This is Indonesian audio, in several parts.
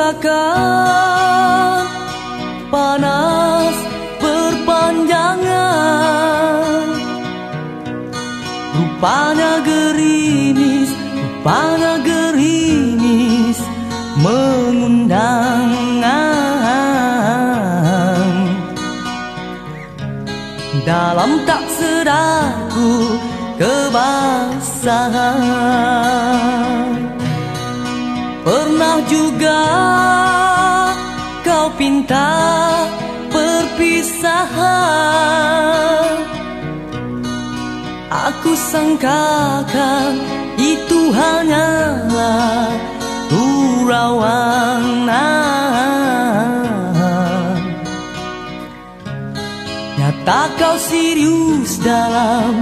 rasakan panas berpanjangan. Rupanya gerimis mengundang. Dalam tak sedarku kebasahan. Pernah juga kau pinta perpisahan. Aku sangkakan itu hanyalah gurauan. Nyata kau serius dalam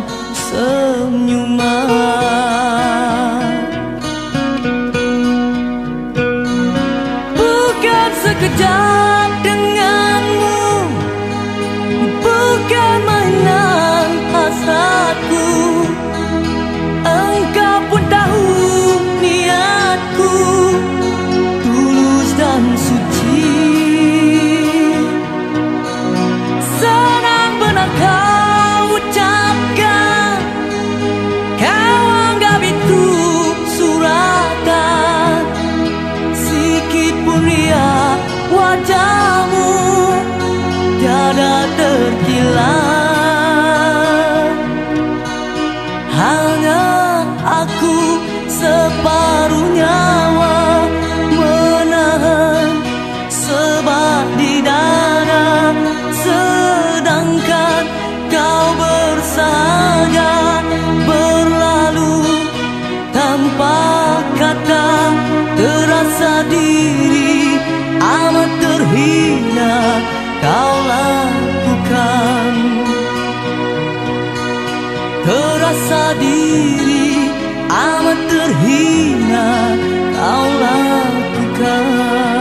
senyuman. Bukan sekejap denganmu, bukan mainan hasratku. Engkau pun tahu niatku tulus dan suci. Senang benar kau ucapkan, kau anggap itu suratan. Sikit pun riak wajahmu tiada terkilat. Hanya aku separuh nyawa menahan sebab di dada, sedangkan kau bersahaja berlalu tanpa kata. Terasa diri amat terhina kau lakukan. Terasa diri amat terhina kau lakukan.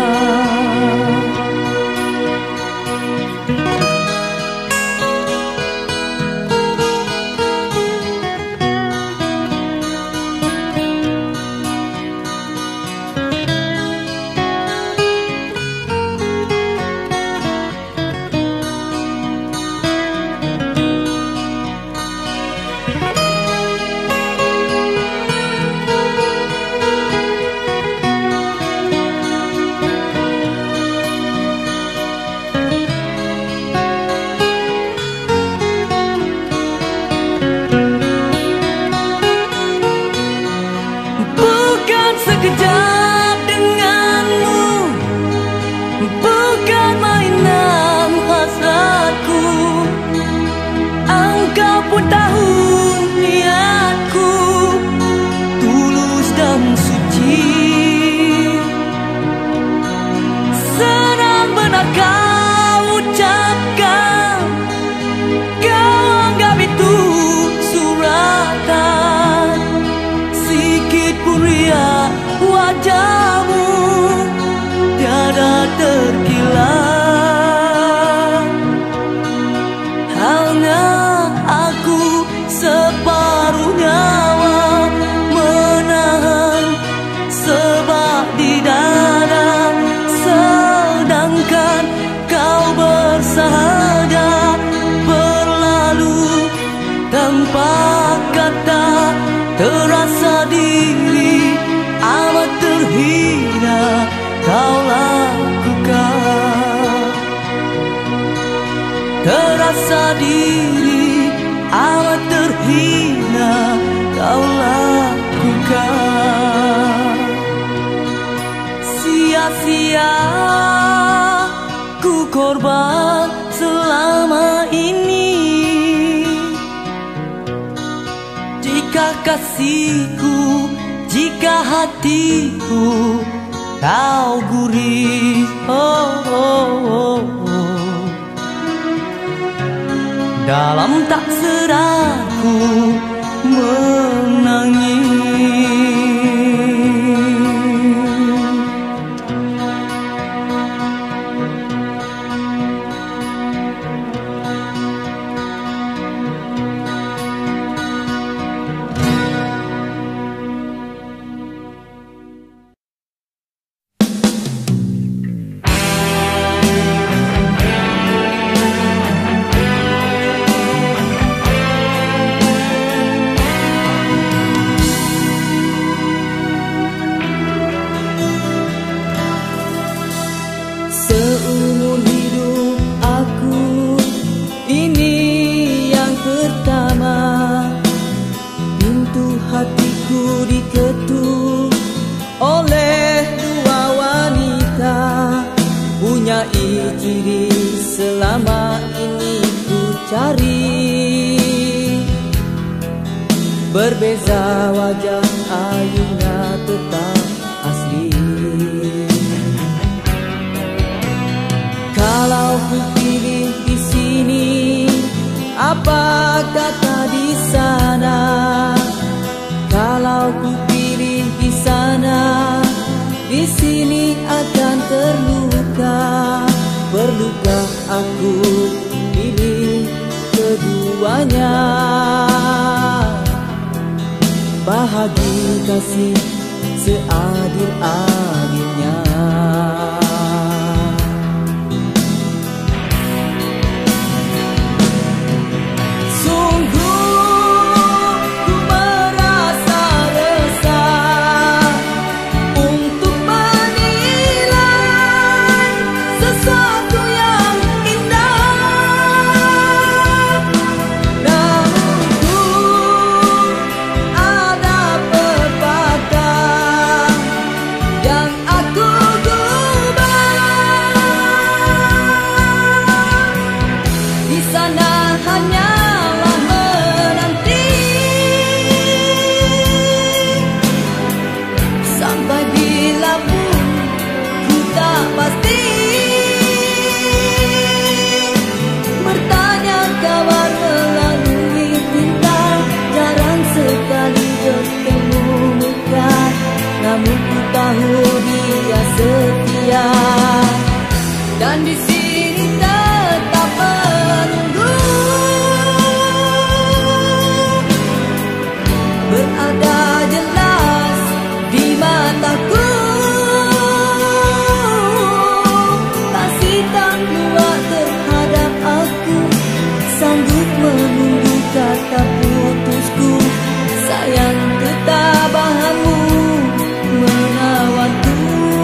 Sekejap denganmu, bukan mainan hasratku. Engkau pun tahu niatku tulus dan suci. Senang benar kau ucapkan, kau anggap itu suratan. Sikit pun riak wajahmu tiada terkilat. Hanya aku separuh nyawa menahan sebab di dada, sedangkan kau bersahaja berlalu tanpa kata. Terasa diri amat terhina kau lakukan. Terasa diri amat terhina kau lakukan. Sia-sia ku korban selama ini. Jika kasihku, jika hatiku kau gurih, dalam tak sedarku menangis. cari. Berbeza wajah ayunya tetap asli. Kalau ku pilih di sini, apa kata di sana? Kalau ku pilih di sana, di sini akan terluka. Perlukah aku pilih keduanya? Bahagi kasih seadil-adilnya. Dan di sini tetap menunggu, berada jelas di mataku. Kasih tak luar terhadap aku, sanggup menunggu kata putusku. Sayang ketabahanmu menawanku.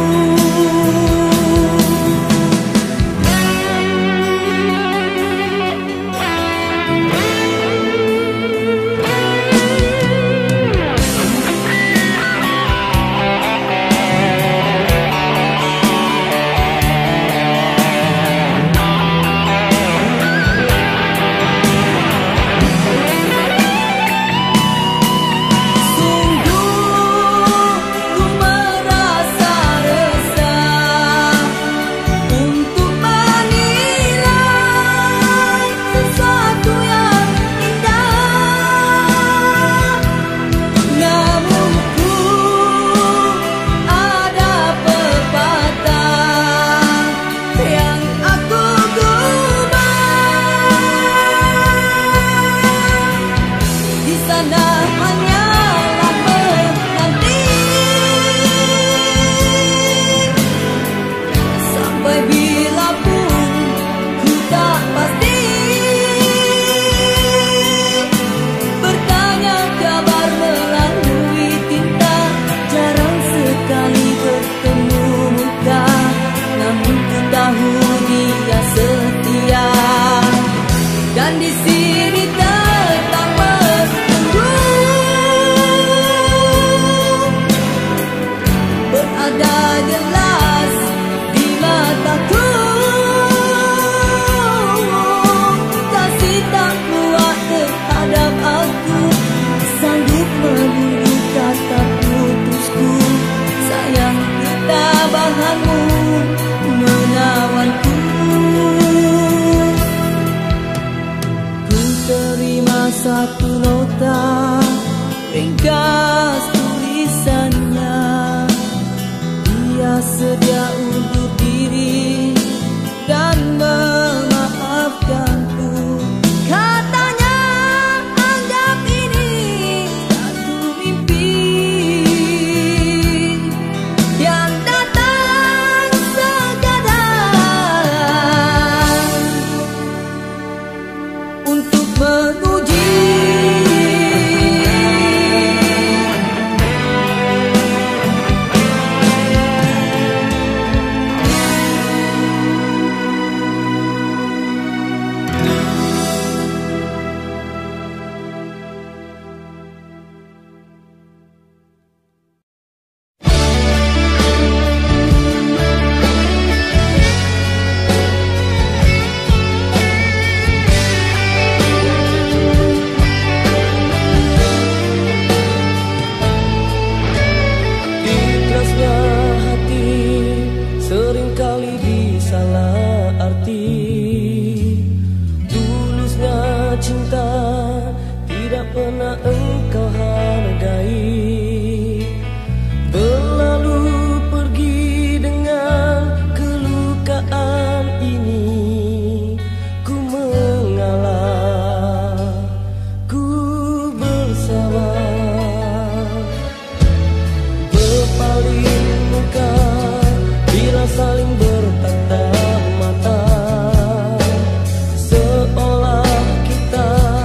Satu nota ringkas tulisannya, dia sedia undur diri dan memaafkanku. Katanya anggap ini satu mimpi yang datang sekadar untuk menguji. cinta tidak pernah engkau hargai. Berlalu pergi dengan kelukaan ini, ku mengalah, ku bersabar. Berpaling muka bila saling bertatap mata, seolah kita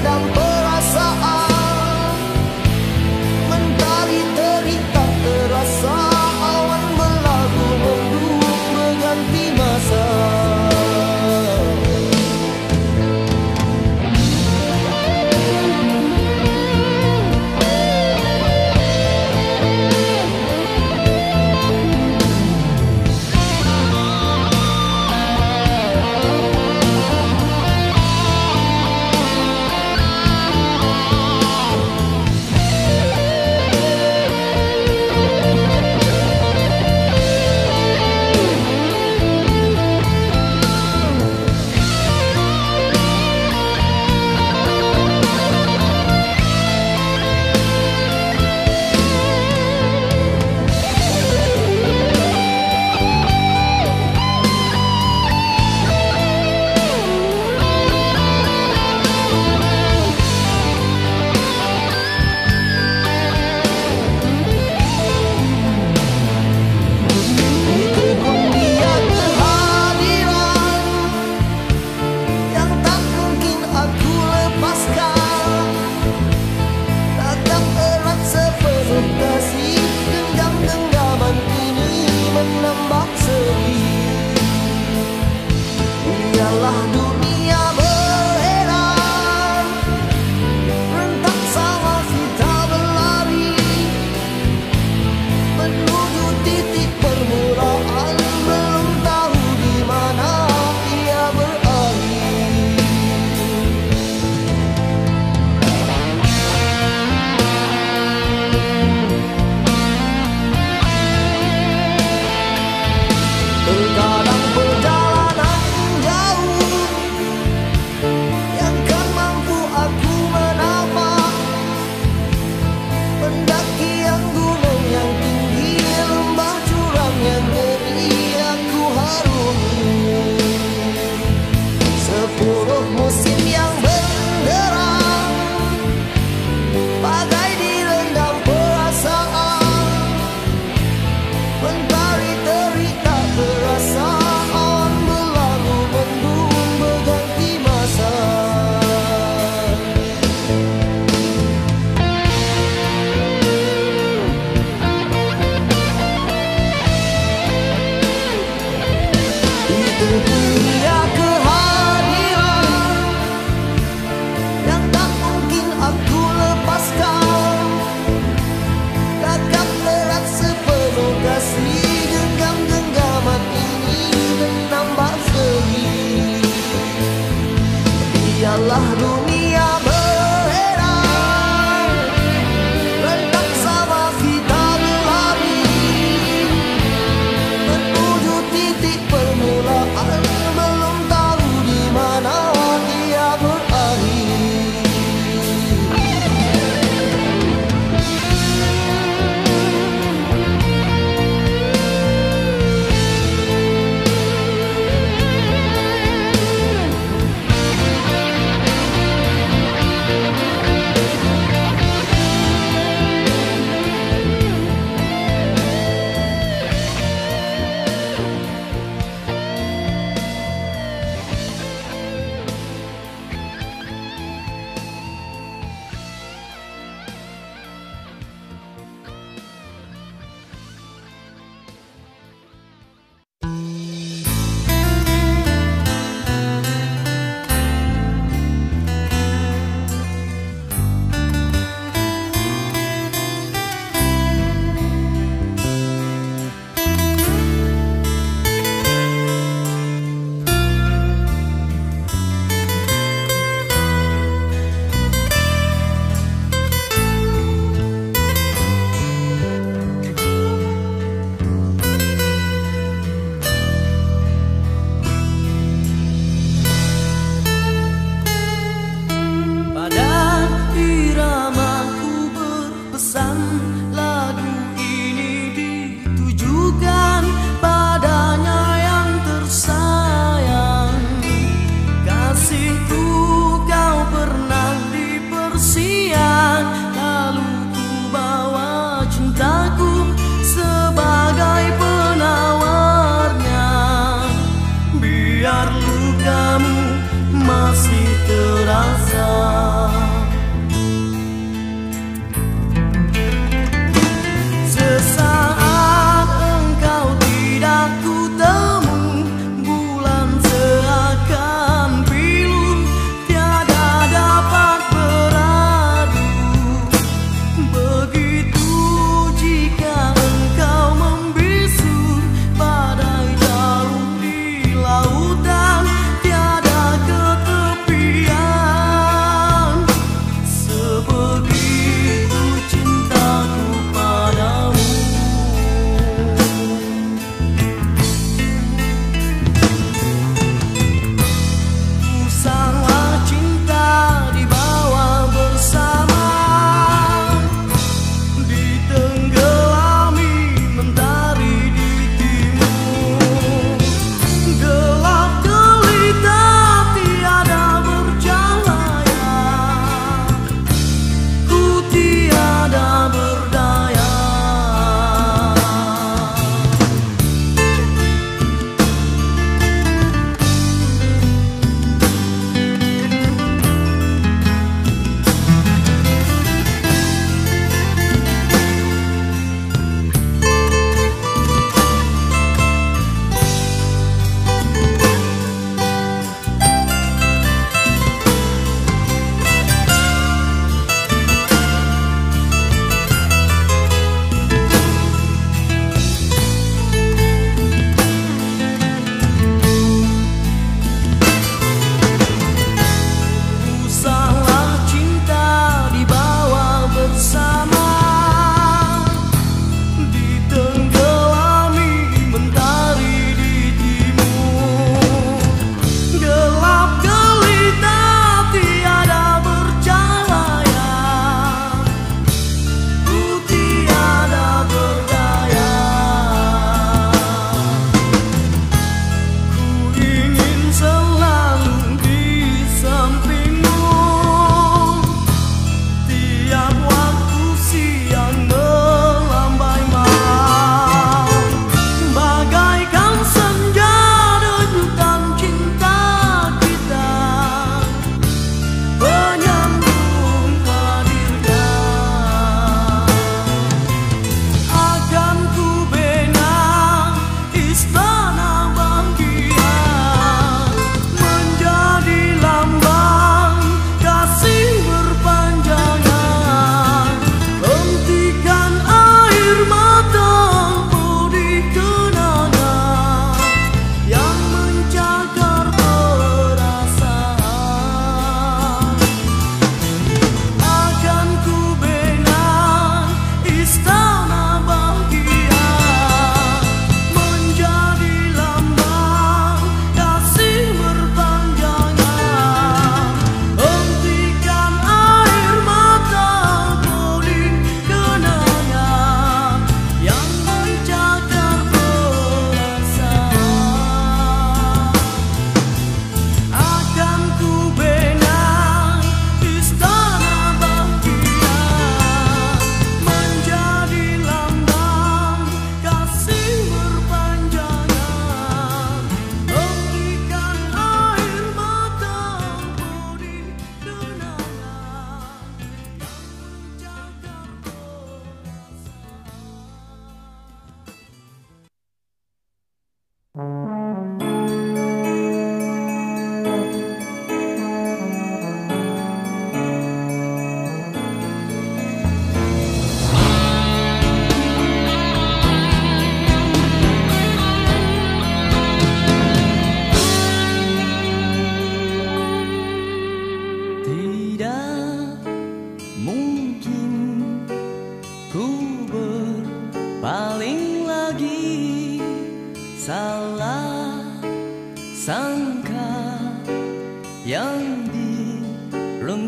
meredam perasaan. Mentari terik tak terasa, awan berlalu mendung berganti masa.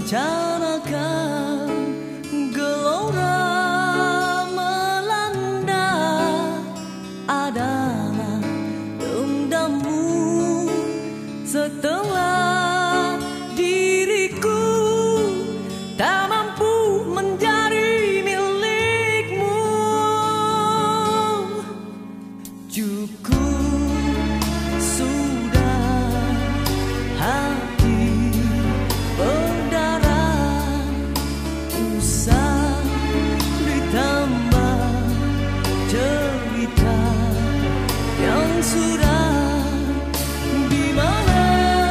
rencanakan gelora melanda adalah dendammu setelah diriku tak mampu menjadi milikmu. Cukup sudah hati berdarah, usah ditambah cerita yang sudah. Di mana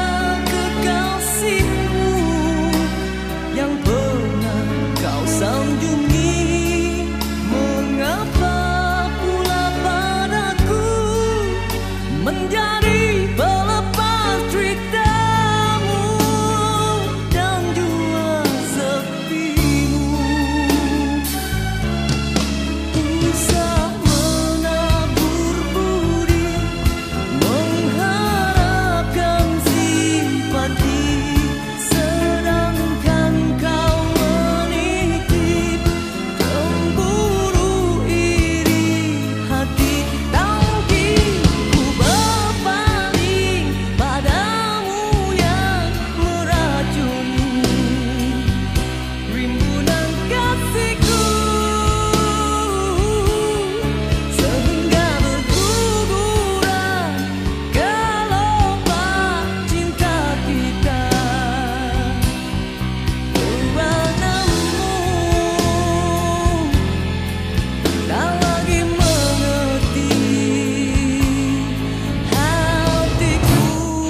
kekasihmu yang pernah kau sanjungi? Mengapa pula padaku menjadi pelepas ceritamu dan jua sepimu? Usah menabur budi, mengharapkan simpati, sedangkan kau menitip cemburu iri hati. Tangki ku berpaling padamu yang meracuni rimbunan kasihku, sehingga berguguran gelombang cinta kita. Keranamu tak lagi mengerti hatiku.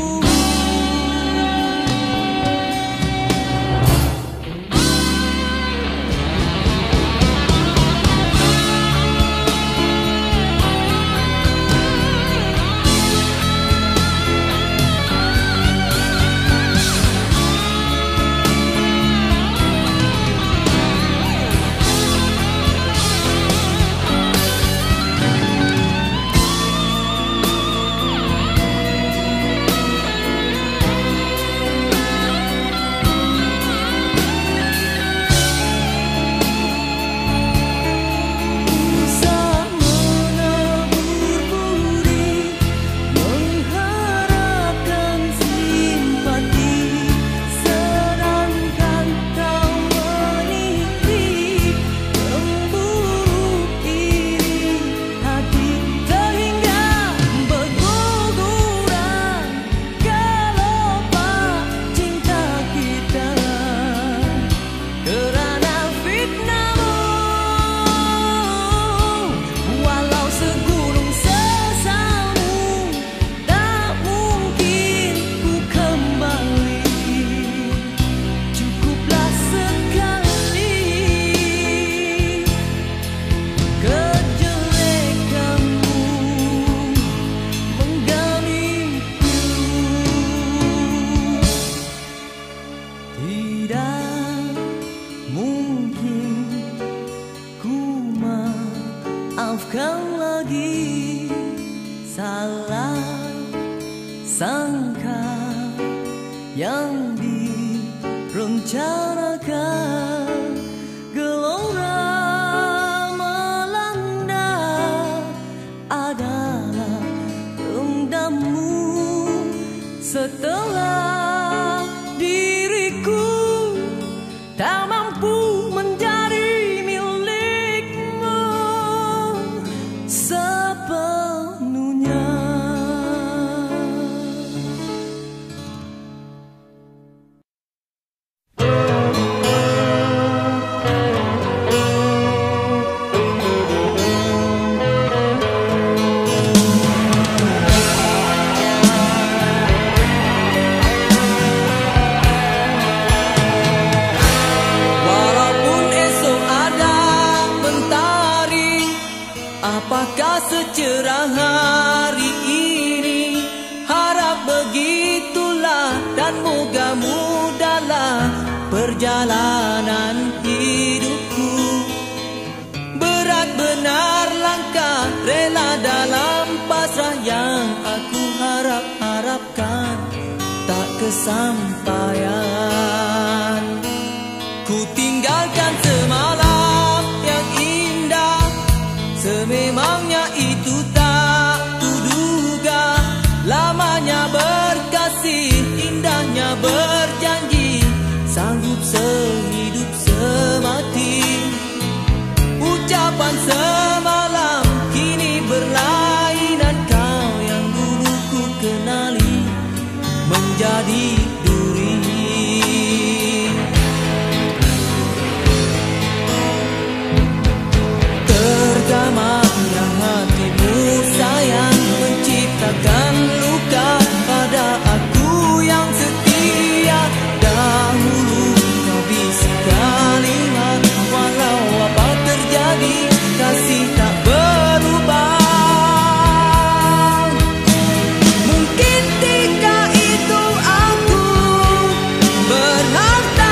Usah menabur budi, mengharapkan simpati, sedangkan kau menitip cemburu iri hati, sehingga berguguran gelombang cinta kita. Kerana fitnahmu, walau segunung sesalmu, tak mungkin ku kembali. Cukuplah sekali kejelekanmu mengganggu. Tidak mungkin ku maafkan lagi salah sangka yang direncanakan. Gelora melanda adalah dendammu setelah diriku tak mampu menjadi milikmu sepenuhnya. Apakah secerah hari ini? Harap begitulah dan moga mudahlah perjalanan hidupku. Berat benar langkah rela dalam pasrah yang aku harap-harapkan tak kesampaian. tinggalkan semalam yang indah. Sememangnya itu tak kuduga, lamanya berkasih, indahnya berjanji, sanggup sehidup semati. Ucapan semalam kini berlainan, kau yang dulu ku kenali menjadi duri. Tergamanya hatimu sayang, menciptakan luka pada aku yang setia. Dahulu kau bisi kalimat, walau apa terjadi kasih tak berubah. Mungkin ketika itu aku berharta,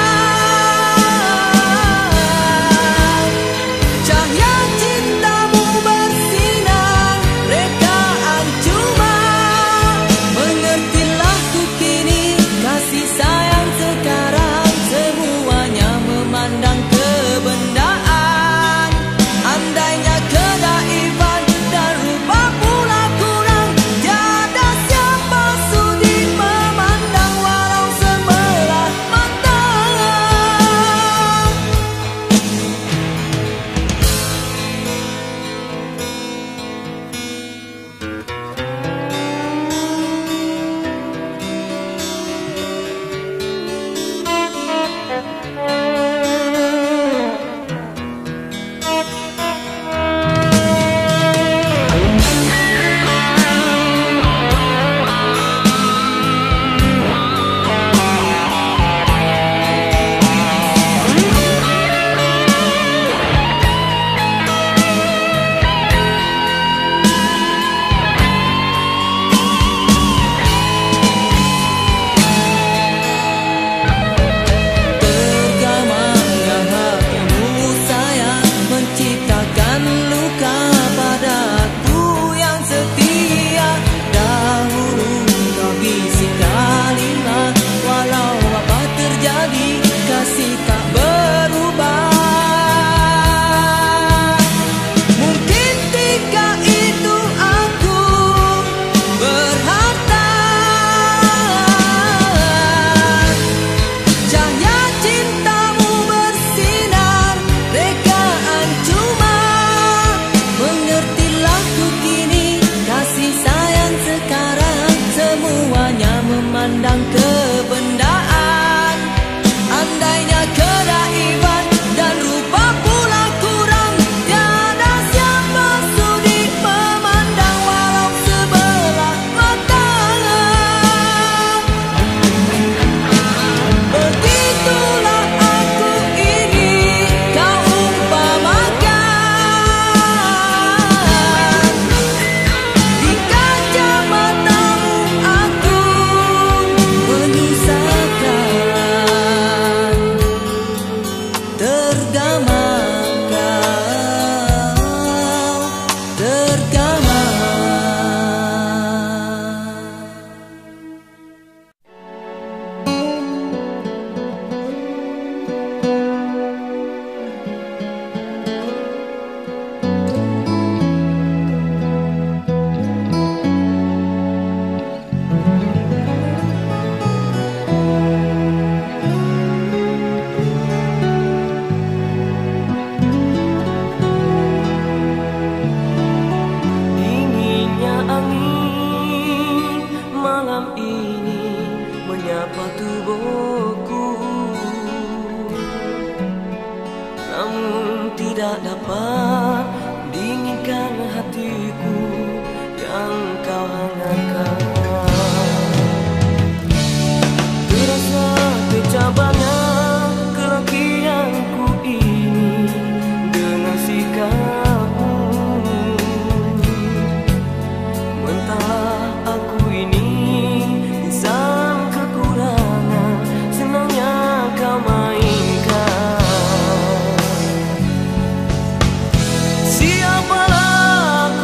cahaya cintamu bersinar, rekaan cuma. Mengertilah ku kini, kasih sayang sekarang semuanya memandang kebendaan. Andainya kenaifan dan rupa pula kurang, tiada siapa sudi memandang walau sebelah mata. Tergamanya hatimu sayang, menciptakan luka pada aku yang setia. Dahulu kau bisi kalimat, walau apa terjadi kasih tak berubah. Mungkin ketika itu aku berharta, cahaya cintamu bersinar, rekaan cuma. Mengertilah ku kini, kasih sayang sekarang semuanya memandang kebendaan. Andainya kenaifan dan rupa pula kurang, tiada siapa sudi memandang walau sebelah mata. Begitulah aku ini, kau umpamakan. Di kaca matamu aku menyusahkan. Tergama kau, tergama. Dinginnya angin malam ini menyapa tubuhku, namun tidak dapat dinginkan hatiku yang kau hangatkan. Terasa kecabangan kelakianku ini dengan sikapmu. Mentah aku ini insan kekurangan, senangnya kau mainkan. Siapalah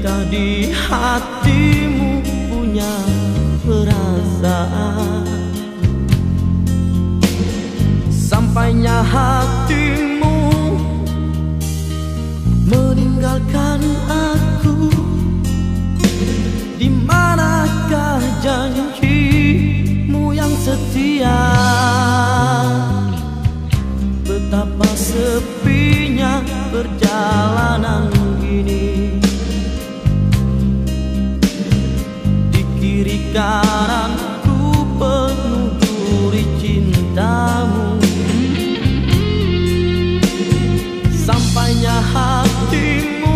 Bukankah di hatimu punya perasaan? Sampainya hatimu meninggalkan aku, di manakah janjimu yang setia? Betapa sepinya perjalanan ini, di kiri kananku penuh duri cintamu. Sampainya hatimu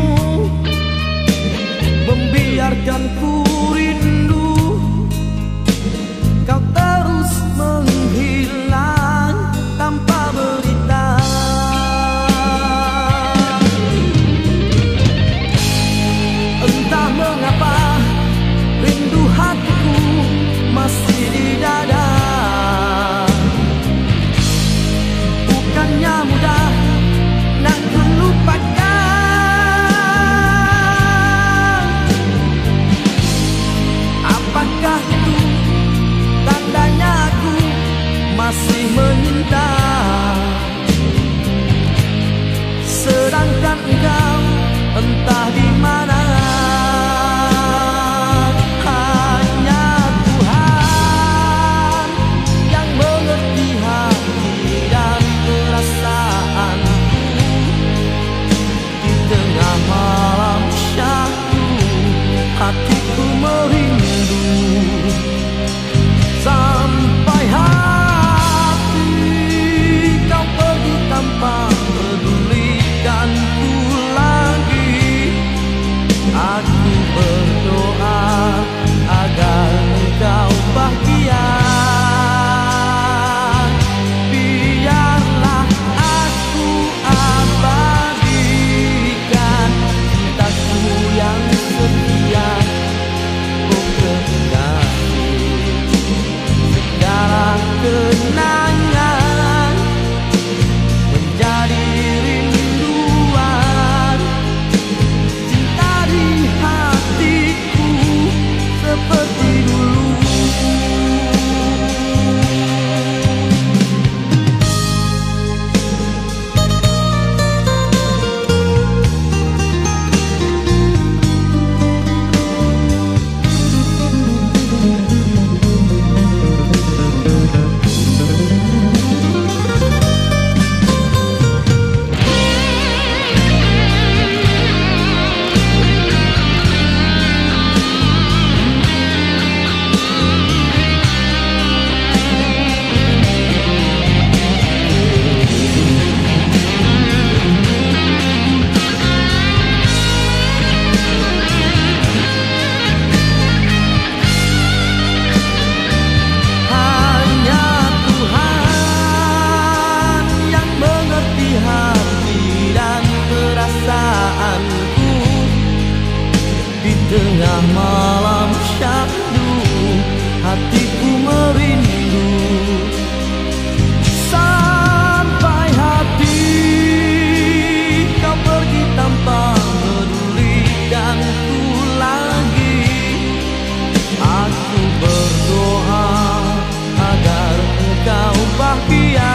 membiarkanku rindu, kau terus menghilang tanpa berita. Entah mengapa rindu hatiku masih di dada. Bukannya mudah nak lupakan. Apakah itu tandanya aku masih menyinta, sedangkan engkau entah di mana? Hanya Tuhan yang mengerti hati dan perasaanku. Di tengah malam syahdu hatiku merindu, sampai hati kau pergi tanpa pedulikanku lagi. Aku berdoa agar engkau bahagia. Biarlah aku abadikan cintaku yang setia. Oh kekasih, segala kenangan menjadi rinduan. Cinta di hatiku seperti dulu. Tengah malam syahdu hatiku merindu, sampai hati kau pergi tanpa pedulikanku lagi. Aku berdoa agar engkau bahagia.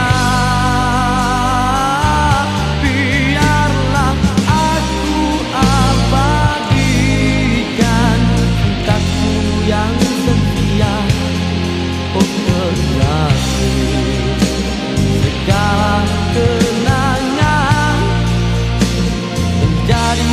Biarlah aku abadikan cintaku yang setia. Oh kekasih, segala kenangan menjadi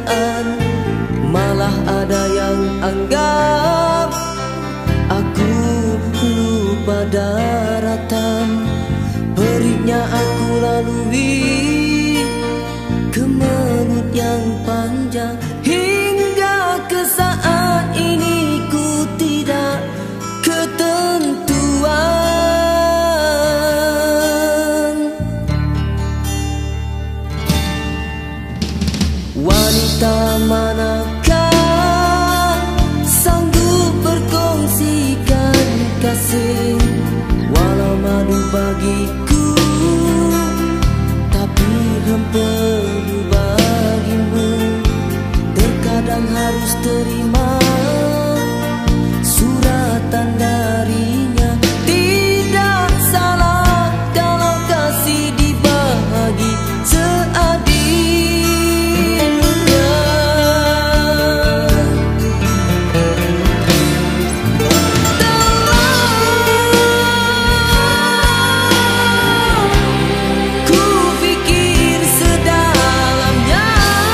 keadaan, malah ada yang anggap aku lupa daratan. Perihnya aku lalui kemelut yang panjang, hingga ke saat ini ku tidak ketentuan. Wanita manakah sanggup berkongsikan kasih, walau madu bagiku, tapi hempedu bagimu. Terkadang harus terima suratan darinya. Tidak salah kalau kasih dibagi seadilnya. Ku pikir sedalamnya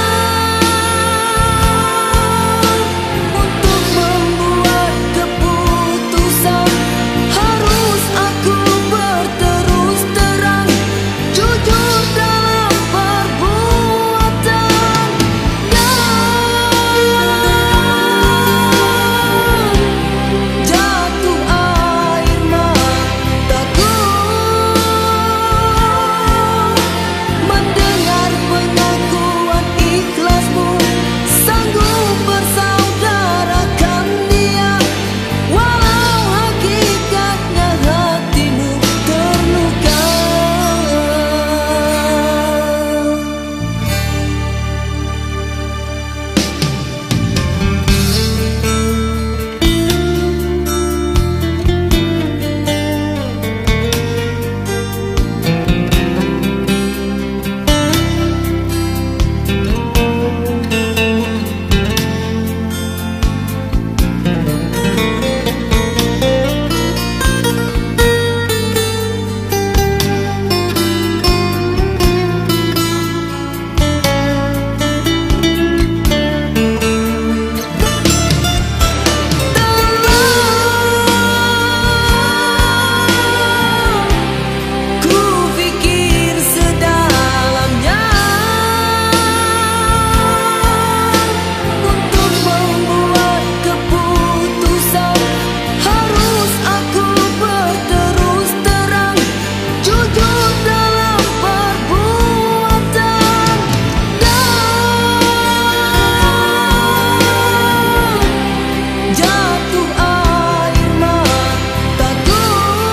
untuk membuat keputusan. Harus aku berterus terang, jujur dalam perbuatan, dan jatuh air mataku mendengar pengakuan ikhlasmu. Sanggup bersaudarakan dia, walau hakikatnya hatimu terluka. Ku pikir sedalamnya untuk membuat keputusan. Harus aku berterus terang, jujur dalam perbuatan, dan jatuh air mataku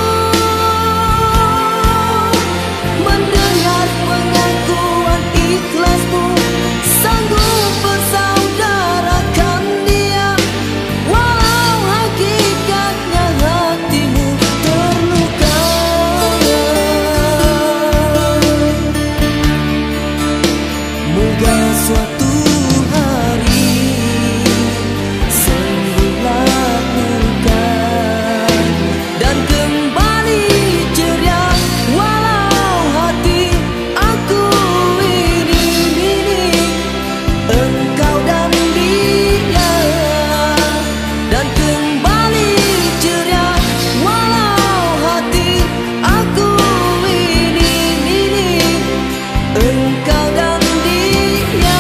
mendengar pengakuan ikhlasmu. Sanggup bersaudarakan dia, walau hakikatnya hatimu terluka. Moga suatu hari sembuhlah luka dan kembali ceria, walau hati aku ini engkau dan dia. Dan kembali ceria, walau hati aku ini engkau dan dia.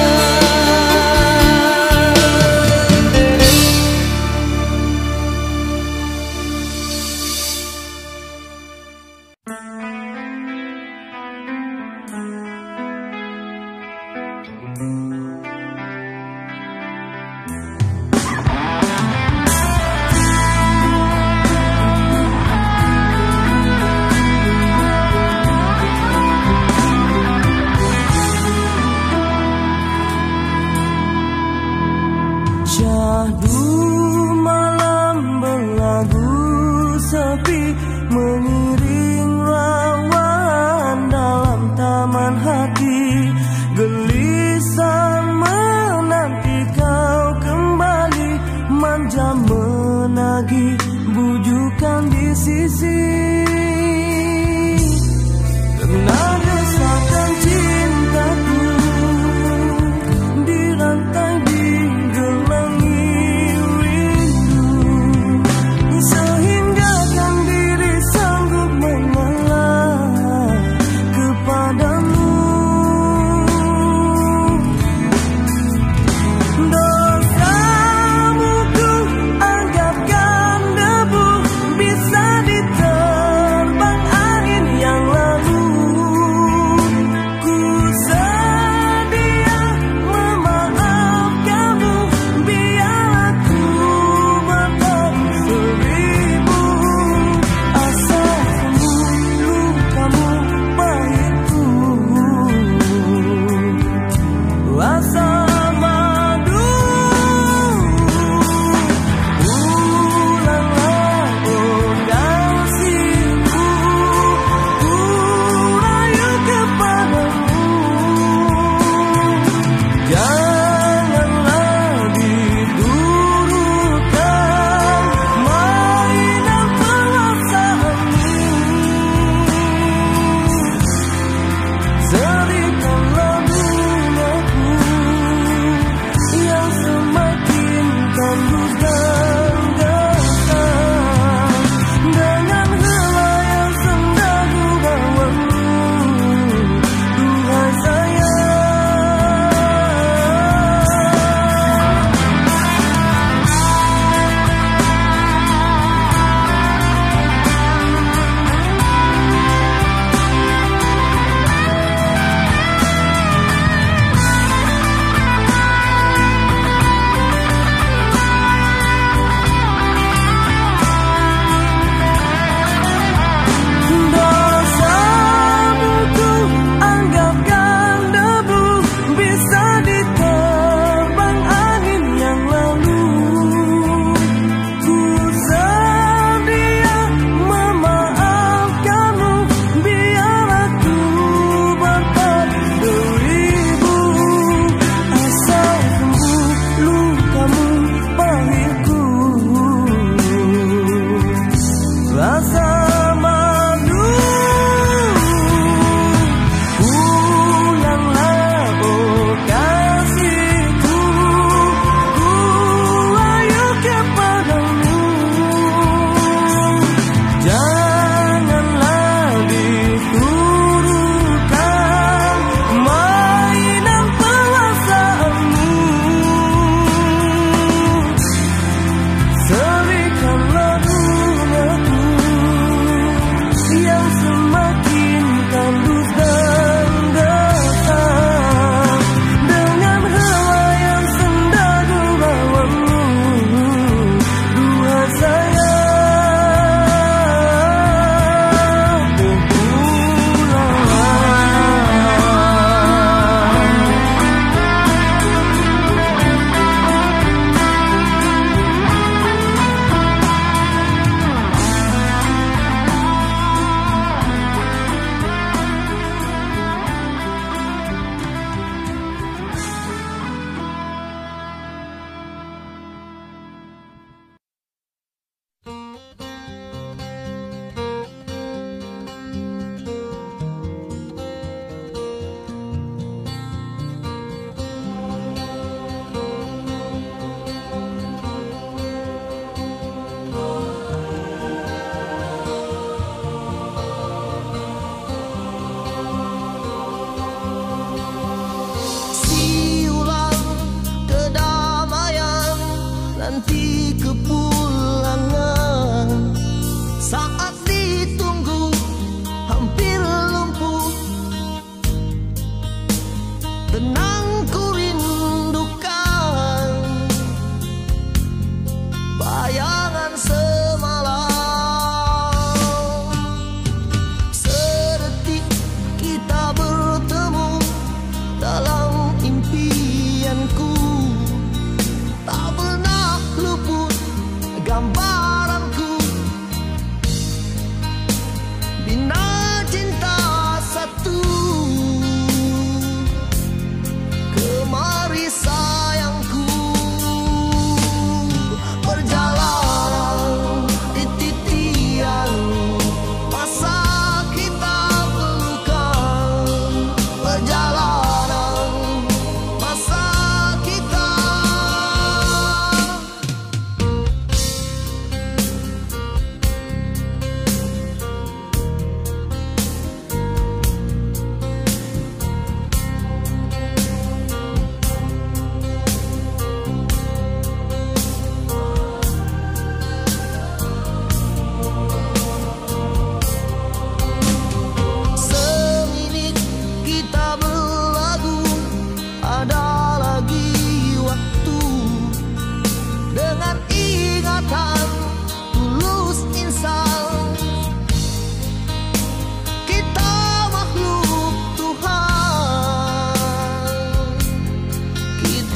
Syahdu malam berlagu sepi, mengiring rawan dalam taman hati. Gelisah menanti kau kembali, manja menagih bujukan di sisi. Kena desakan cintaku di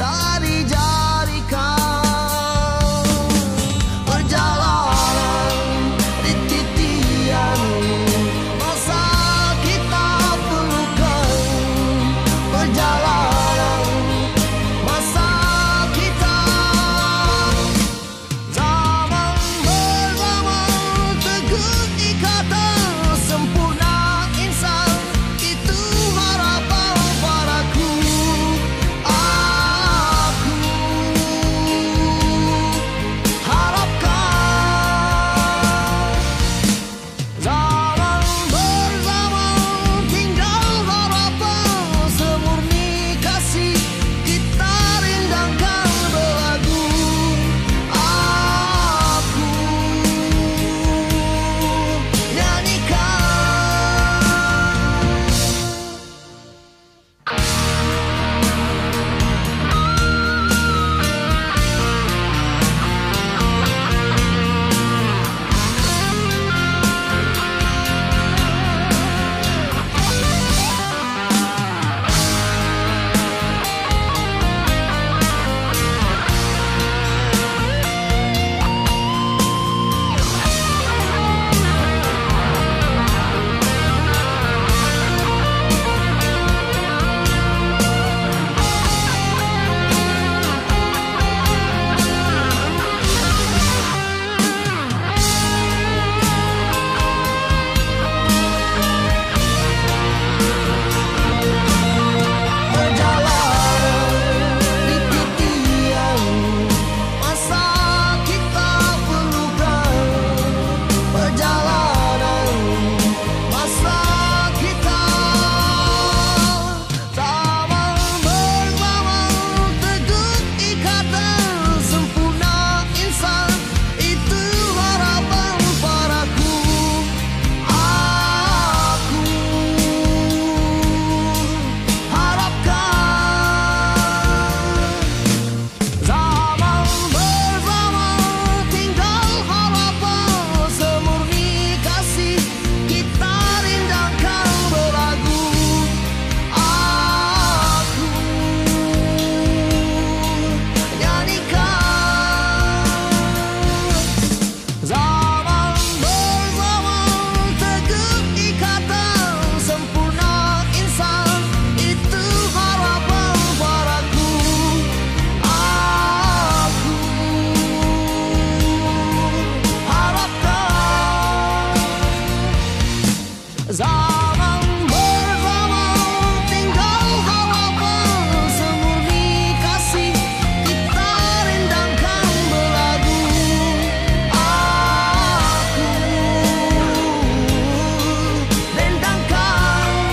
dari jari kau. Perjalanan di titian masa kita pelukan. Perjalanan masa kita. Zaman berzaman teguh ikatan sempurna insan. Itu harapan padaku. Aku harapkan. Zaman berzaman tinggal harapan semurni kasih. Kita rindangkan belagu. Aku nyanyikan. Perjalanan di titian masa kita pelukan. Perjalanan masa kita. Zaman berzaman teguh ikatan sempurna insan. Itu harapan padaku. Aku harapkan. Zaman berzaman tinggal harapan semurni kasih. Kita rindangkan belagu. Aku nyanyikan. Zaman berzaman teguh ikatan sempurna insan. Itu harapan padaku. Aku harapkan. Zaman berzaman tinggal harapan semurni kasih. Kita rindangkan belagu. Aku rindangkan.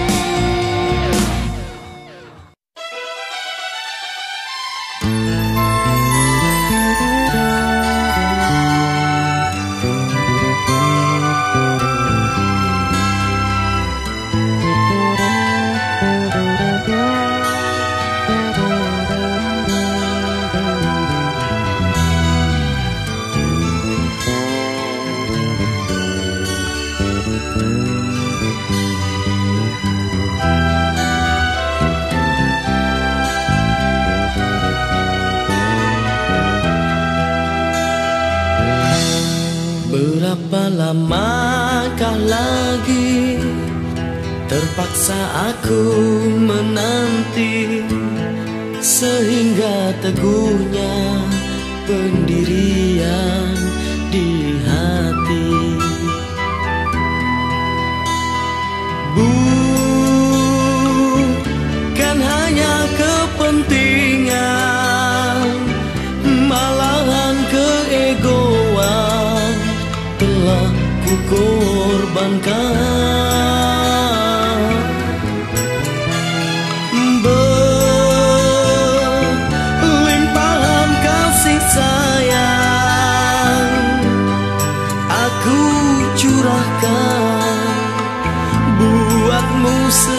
Berapa lamakah lagi terpaksa aku menanti, sehingga teguhnya pendirian di hati. Bukan hanya kepentingan, malahan keegoan telah ku korbankan. Berlimpahan kasih sayang aku curahkan buatmu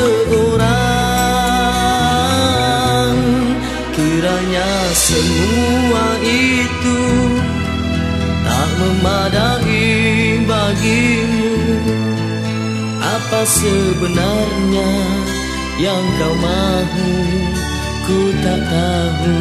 seorang. Kiranya semua itu tak memadai bagimu. Apa sebenarnya yang kau mahu ku tak tahu.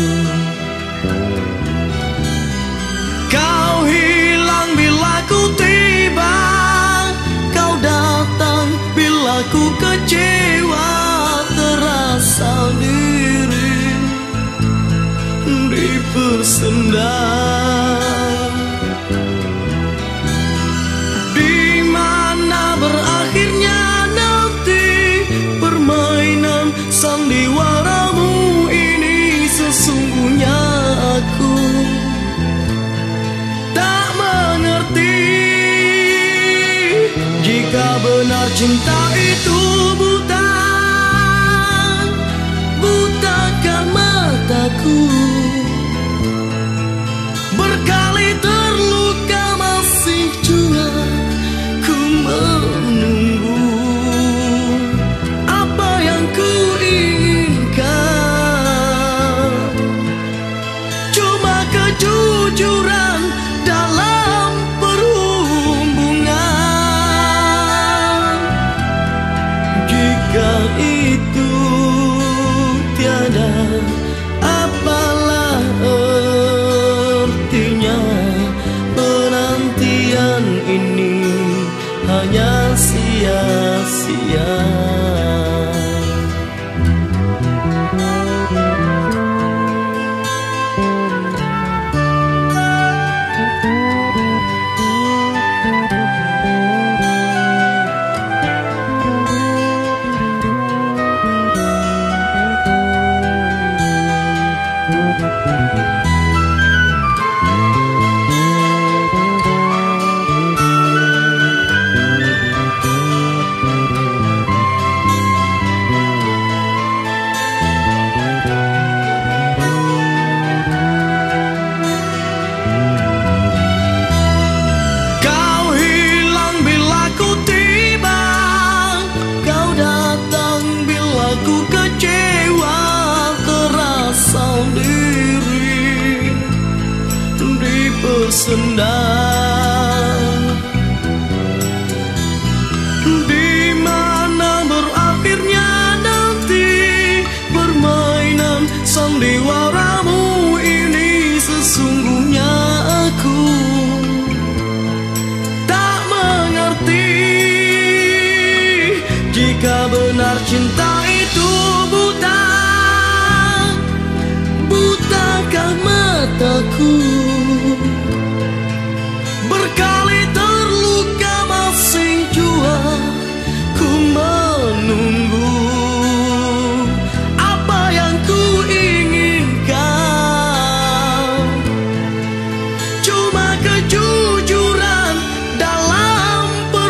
Kau hilang bila ku tiba, kau datang bila ku kecewa, terasa diri dipersendam. Di mana berakhirnya nanti permainan sandiwaramu ini? Sesungguhnya aku tak mengerti. Jika benar cinta itu buta, butakan mataku. Berkali terluka masih jua ku menunggu apa yang ku inginkan. Cuma kejujuran dalam perhubungan. Jika itu tiada, apalah artinya penantian ini hanya sia-sia. Sendang. Di mana berakhirnya nanti permainan sandiwaramu ini? Sesungguhnya aku tak mengerti. Jika benar cinta itu buta, butakan mataku. Berkali terluka masih jua ku menunggu apa yang ku inginkan. Cuma kejujuran dalam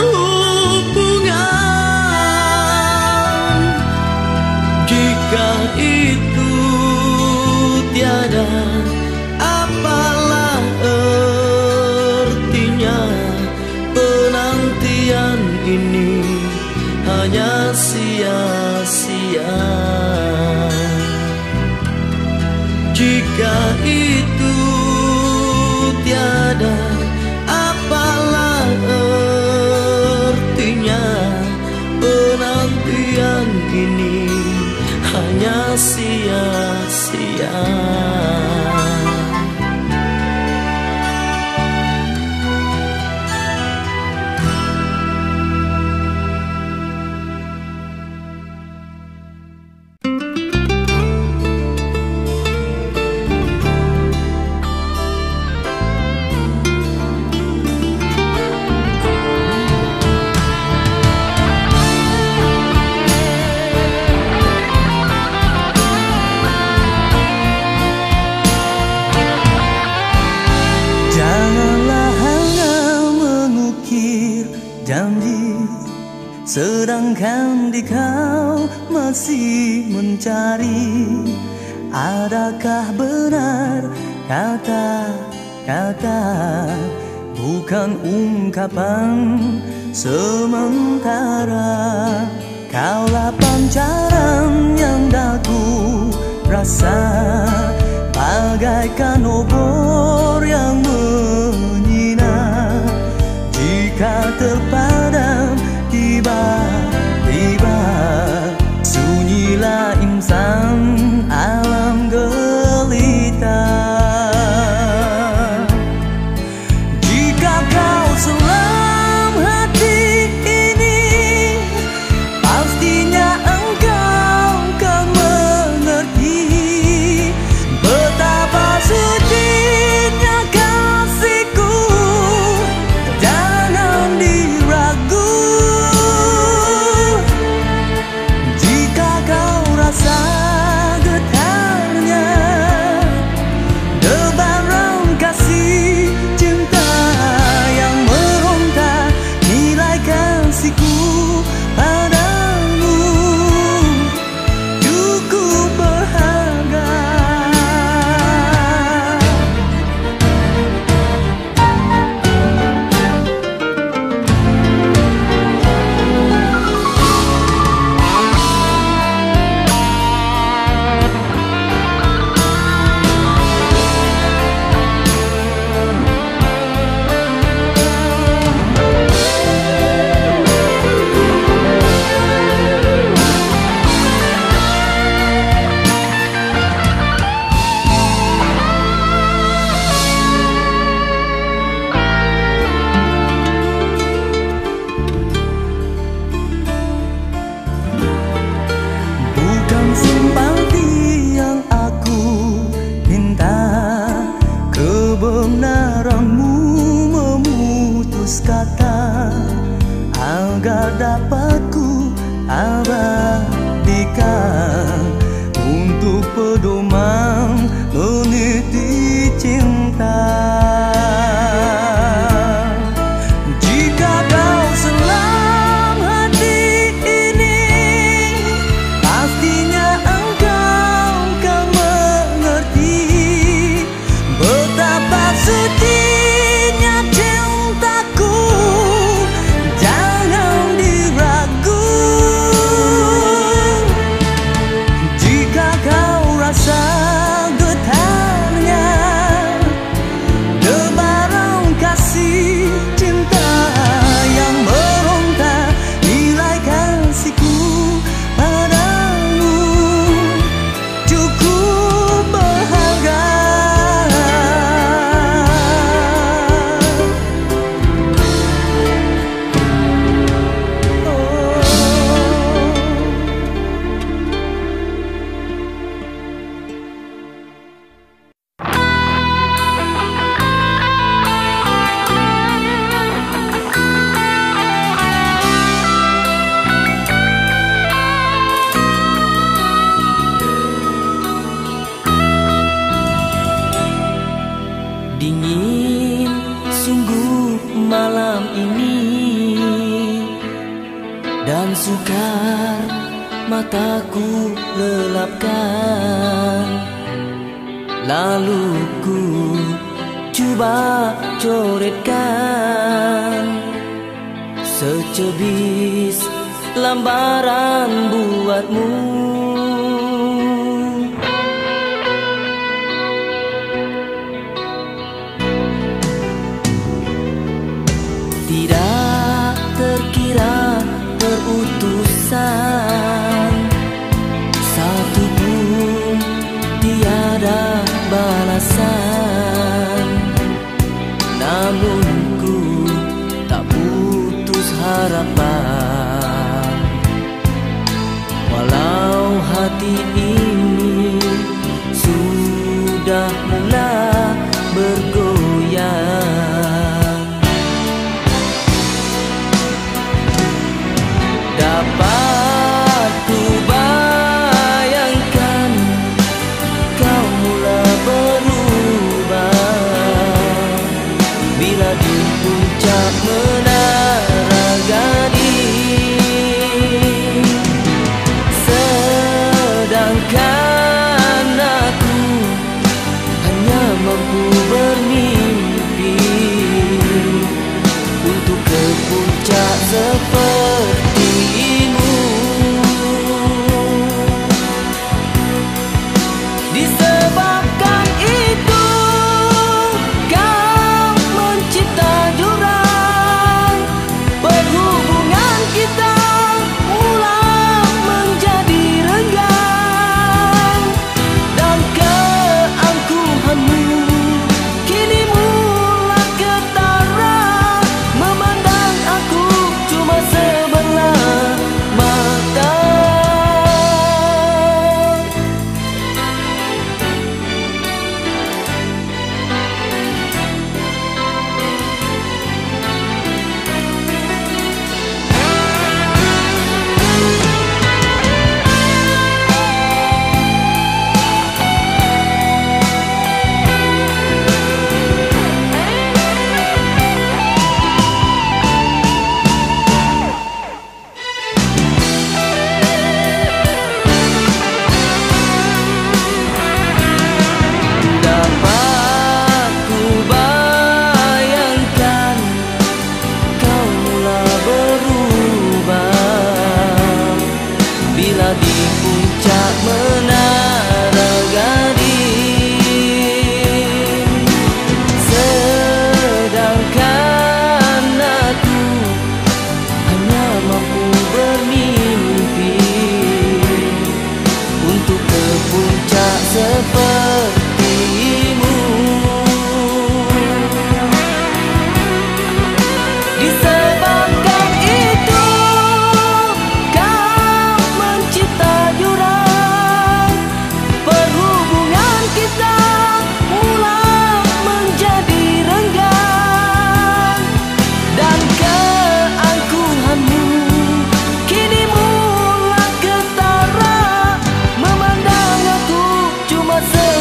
perhubungan. Jika itu tiada, apalah penantian ini hanya sia-sia. Jika itu tiada, apalah artinya penantian ini hanya sia-sia. Sedangkan di kau masih mencari, adakah benar kata-kata bukan ungkapan sementara? Kaulah pancaran yang daku rasa, bagaikan obor yang menyina. Jika terpadam tiba-tiba, sunyilah sang alam gelita. Jika kau selam hati ini, pastinya engkau kan mengerti betapa sucinya kasihku. Jangan diragu. Jika kau rasa getarnya debaran kasih cinta yang meronta, nilai kasihku padamu cukup berharga. Bukan simpati yang aku minta, kebenaranmu memutus kata agar dapat ku abadikan untuk pedoman meniti cinta. Jika kau selam hati ini, pastinya engkau kan mengerti betapa sucinya cintaku. Jangan diragu. Jika kau rasa getarnya debaran kasih cinta yang meronta, nilai kasihku padamu cukup berharga. Dingin sungguh malam ini, dan sukar mataku lelapkan. Lalu ku coba coretkan secebis lambaran buatmu. Tidak terkira terutusan satu pun tiada balasan, namun ku tak putus harapan. Walau hati ini sudah mula bergoyang, dapat ku bayangkan kau mula berubah bila di puncak menara Gading, sedangkan aku hanya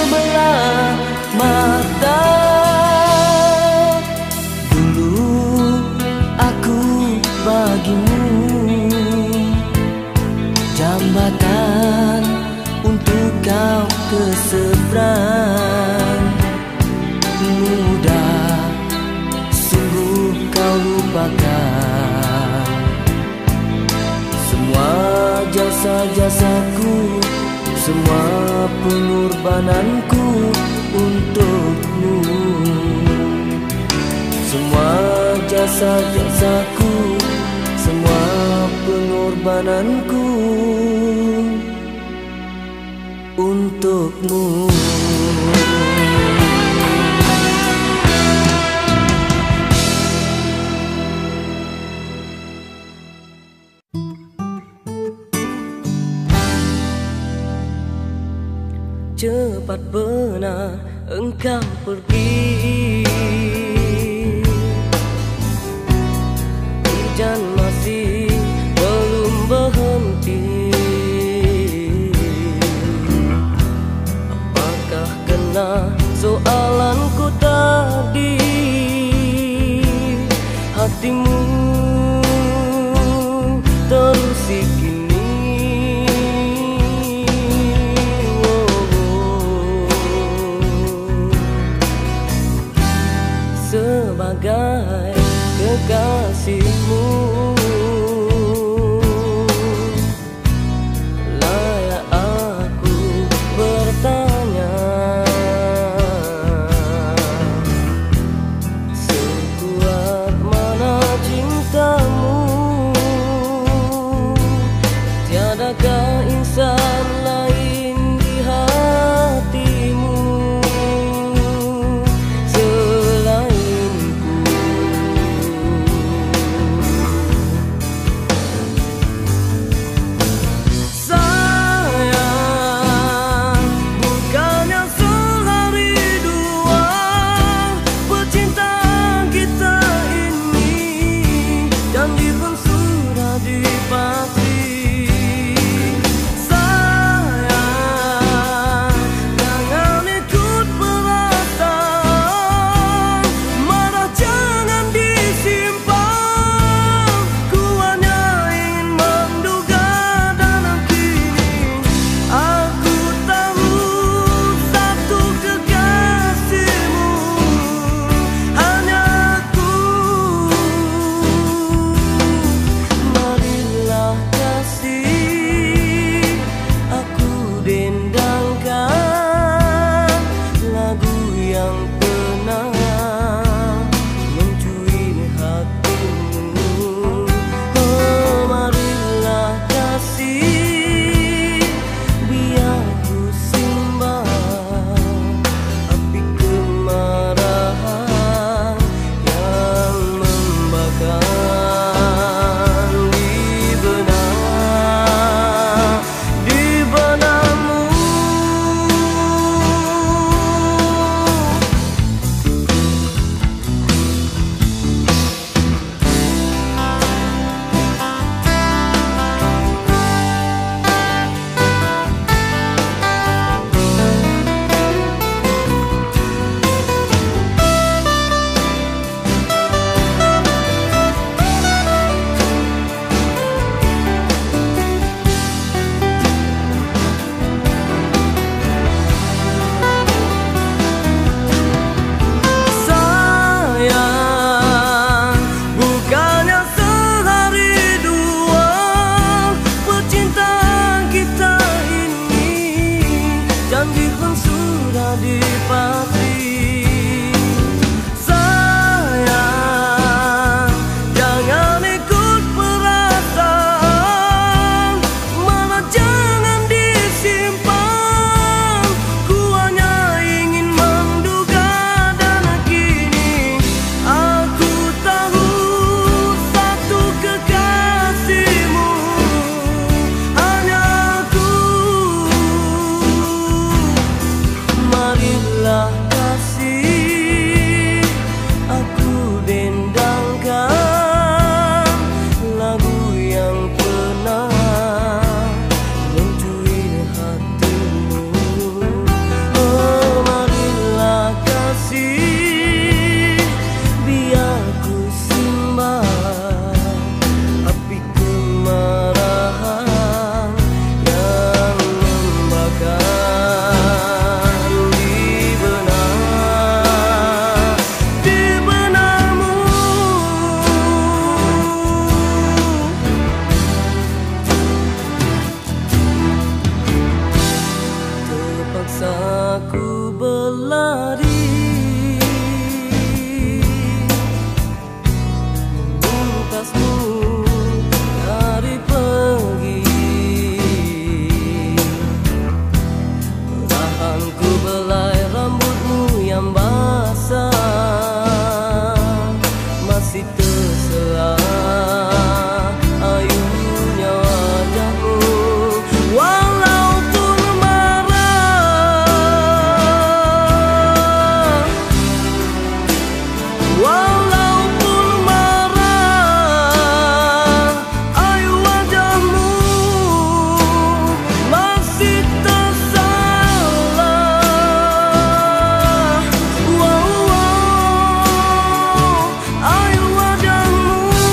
belah mata. Dulu aku bagimu jambatan untuk kau ke seberang. Mudah sungguh kau lupakan semua jasa-jasaku, semua pengorbananku untukmu. Semua jasa-jasaku, semua pengorbananku untukmu. Cepat benar engkau pergi, hujan masih belum berhenti. Apakah kena soalanku tadi? Hatimu terusik kini. Sebagai kekasihmu, layak aku bertanya, sekuat mana cintamu? Tiadakah insan lain di hatimu marilah berlari memintasmu dari pergi. Perlahan ku belai rambutmu yang basah, masih terserah ayunya wajahmu. Walaupun marah, walaupun marah, ayu wajahmu masih tersalah. Wow, wow, ayu wajahmu.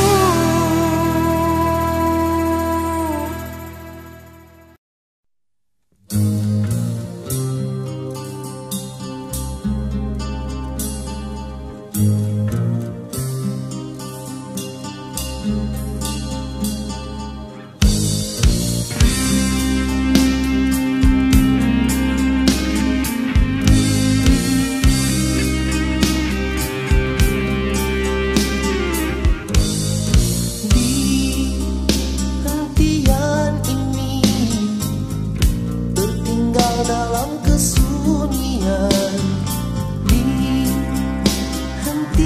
Hentian ini tertinggal dalam kesunyian. Di hentian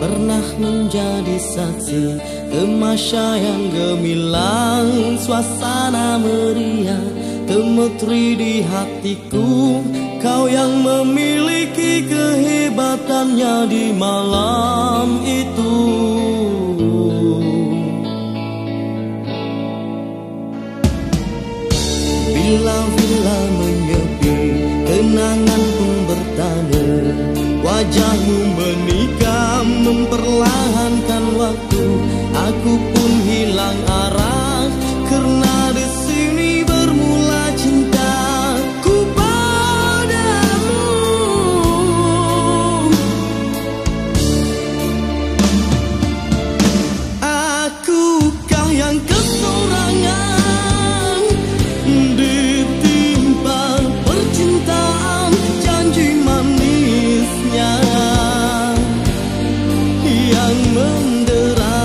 pernah menjadi saksi kemasyayan gemilang, suasana meriah gemetri di hatiku. Kau yang memiliki kehebatannya di malam itu. Bila-bila menyepi, kenangan pun bertanda. Wajahmu menikam, memperlahankan waktu. Aku pun hilang arah, karena di sini bermula cintaku padamu. Akukah yang kesorangan, ditimpa percintaan, janji manisnya yang mendera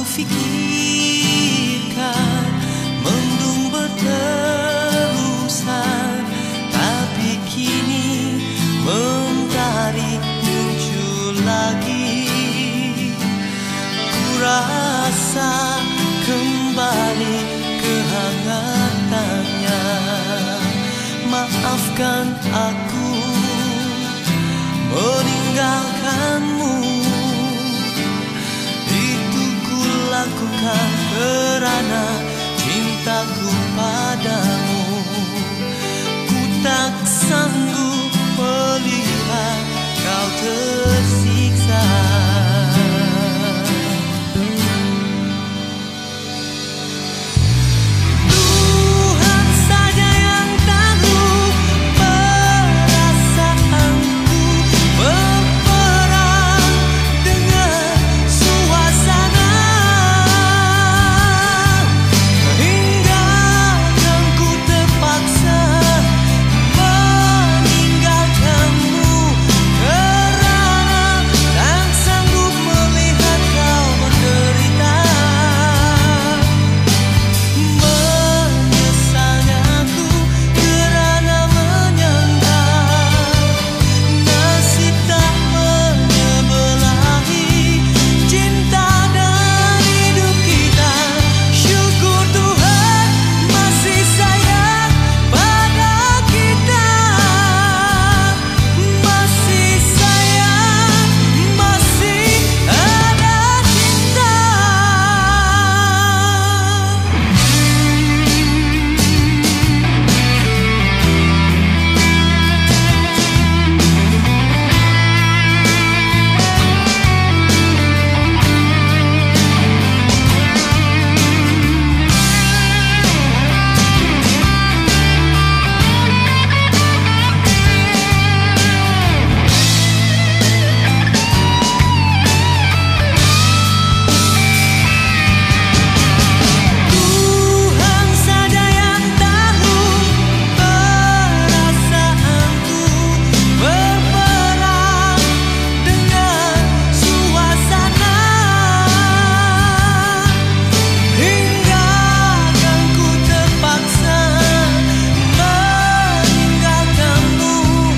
fikirkan mendung berterusan, tapi kini mentari muncul lagi. Ku rasa kembali kehangatannya. Maafkan aku meninggalkanmu, itu ku lakukan kerana cintaku padamu. Ku tak sanggup melihat kau tersiksa. Tuhan saja yang tahu perasaanku berperang dengan suasana, hingga kan ku terpaksa meninggalkanmu kerana tak sanggup melihat kau menderita. Menyesalnya aku kerana menyangkal nasib tak menyebelahi cinta dan hidup kita. Syukur Tuhan masih sayang pada kita, masih sayang, masih ada cinta. Tuhan saja yang tahu perasaanku berperang dengan suasana, hingga kan ku terpaksa meninggalkanmu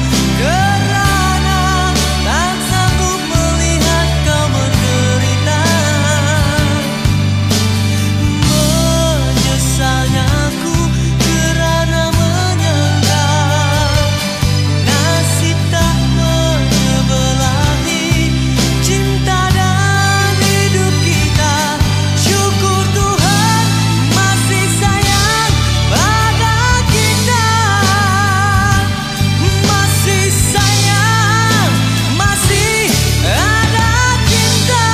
kerana tak sanggup melihat kau menderita. Menyesalnya aku kerana menyangkal nasib tak menyebelahi cinta dan hidup kita. Syukur Tuhan masih sayang pada kita, masih sayang, masih ada cinta.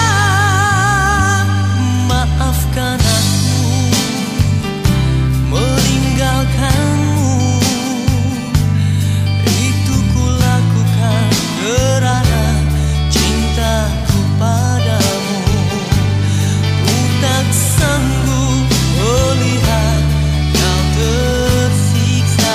Maafkan aku meninggalkanmu, itu ku lakukan kerana cintaku padamu. Ku tak sanggup melihat kau tersiksa.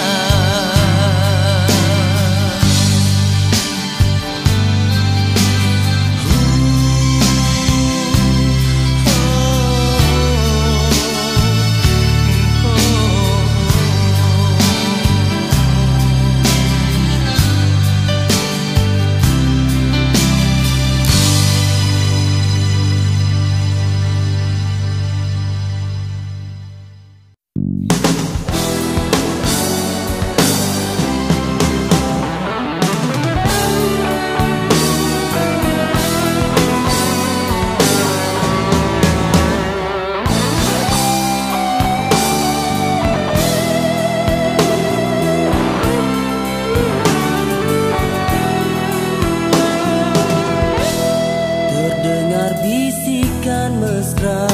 Terdengar bisikan mesra,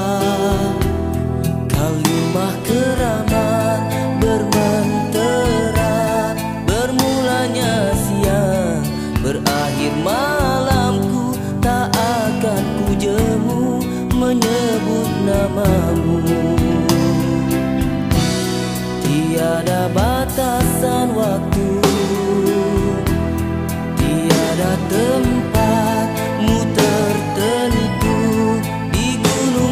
kalimah keramat bermentera. Bermulanya siang, berakhir malamku, tak akan ku jemu menyebut namamu. Tiada batasan waktu, tiada tempatmu tertentu di gunung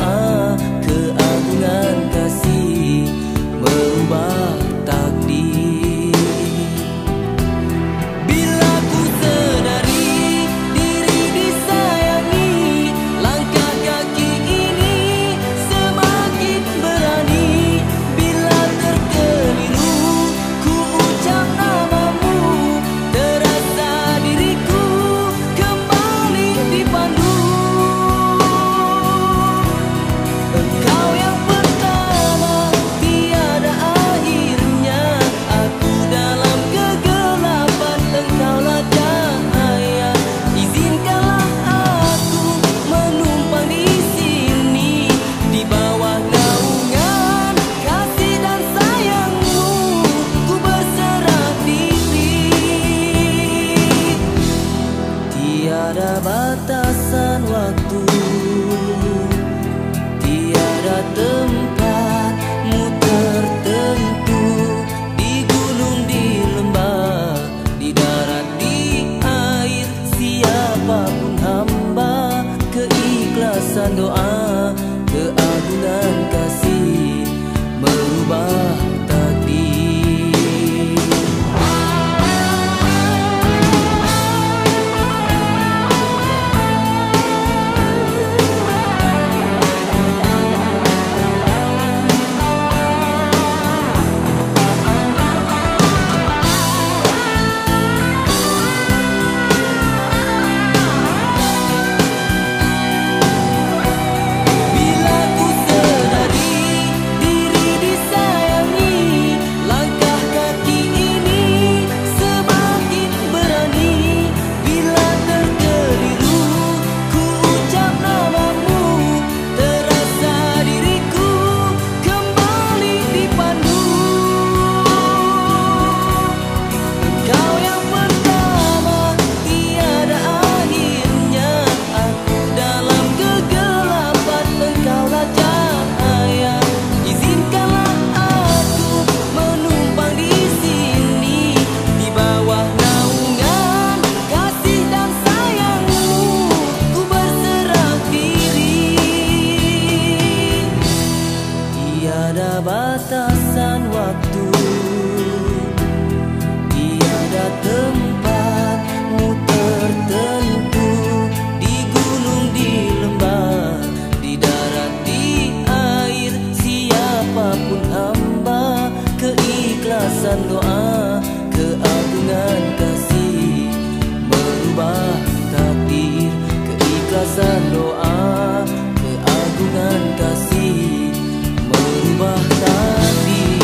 doa, keagungan kasih merubah takdir. Bila ku sadari diri disayangi, langkah kaki ini semakin berani. Bila terkeliru ku ucap namamu, terasa diriku kembali dipandu. Engkau yang pertama, tiada akhirnya. Aku dalam kegelapan, engkaulah cahaya. Izinkanlah aku menumpang di sini, di bawah naungan kasih dan sayangmu. Ku berserah diri. Tiada batasan waktu, tiada tempatmu tertentu. Di gunung, di lembah, di darat, di air, siapapun hamba. Keikhlasan doa, keagungan kasih merubah takdir. Bila ku sadari diri disayangi, langkah kaki ini semakin berani. Bila terkeliru ku ucap namamu, terasa diriku kembali dipandu. Engkau yang pertama, tiada akhirnya. Aku dalam kegelapan, engkaulah cahaya. Izinkanlah aku menumpang di sini, di bawah naungan kasih dan sayangmu. Ku berserah diri. Tiada batasan waktu, tiada tempatmu tertentu. Di gunung, di lembah, di darat, di air, siapapun hamba. Keikhlasan doa, keagungan kasih merubah takdir. Keikhlasan doa, keagungan kasih merubah takdir.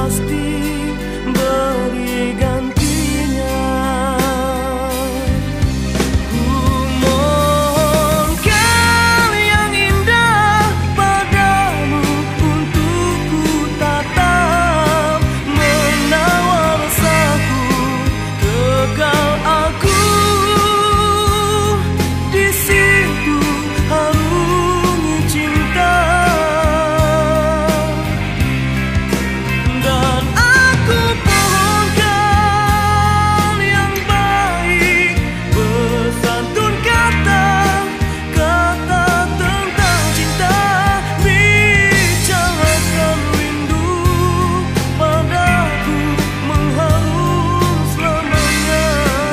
pasti beri gantinya. Ku mohonkan yang indah padamu untuk ku tatap, menawar rasaku, kekal aku di situ harungi cinta. Dan aku pohonkan yang baik, bersantun kata-kata tentang cinta, bicarakan rindu padaku, mengharum selamanya.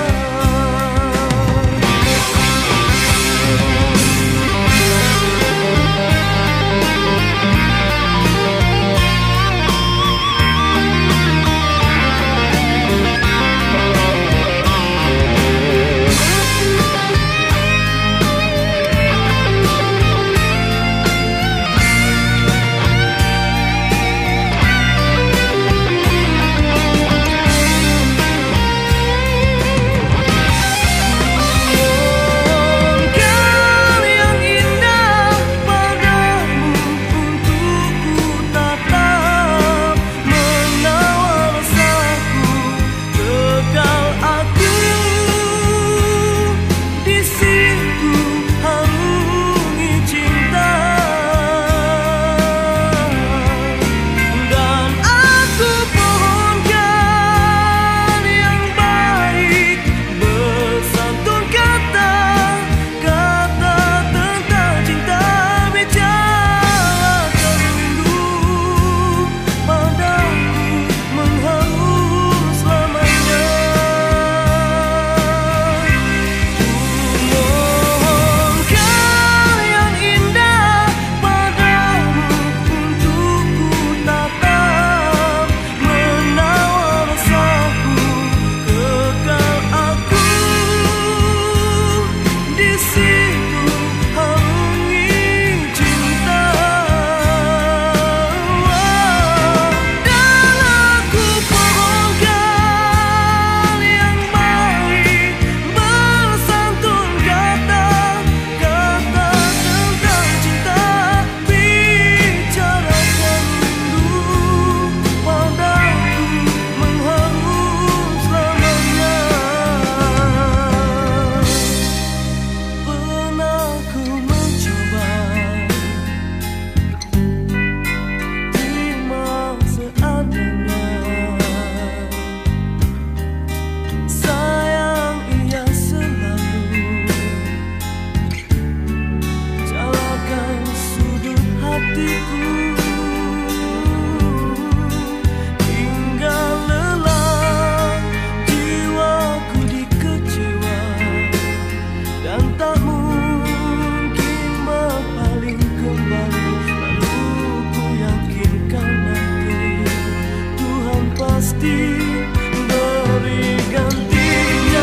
Mohonkan yang indah padamu untuk ku tatap, menawar rasaku, kekal aku di situ harungi cinta. Dan aku pohonkan yang baik, bersantun kata-kata tentang cinta, bicarakan rindu padaku, mengharum selamanya. Mohonkan yang indah padamu untuk ku tatap, menawar rasaku, kekal aku di situ harungi cinta. Dan aku pohonkan yang baik, bersantun kata-kata tentang cinta, bicarakan rindu padaku, mengharum selamanya. Pernah ku mencoba terima seadanya, sayang ia selalu jalakan sudut hatiku, hingga lelah jiwaku dikecewa, dan tak mungkin berpaling kembali. Lalu ku yakinkan nanti Tuhan pasti beri gantinya.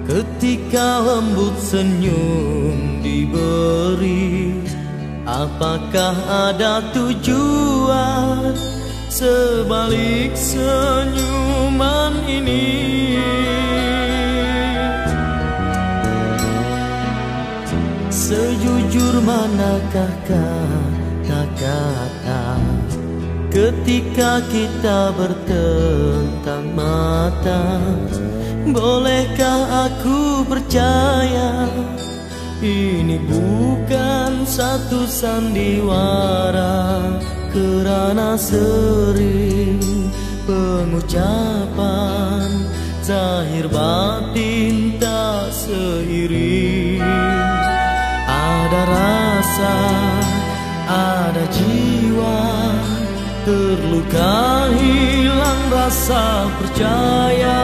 Ketika lembut senyum diberi, apakah ada tujuan sebalik senyuman ini? Sejujur manakah kata-kata ketika kita bertentang mata? Bolehkah aku percaya ini bukan satu sandiwara, kerana sering pengucapan zahir batin tak seiring. Ada rasa, ada jiwa terluka, hilang rasa percaya.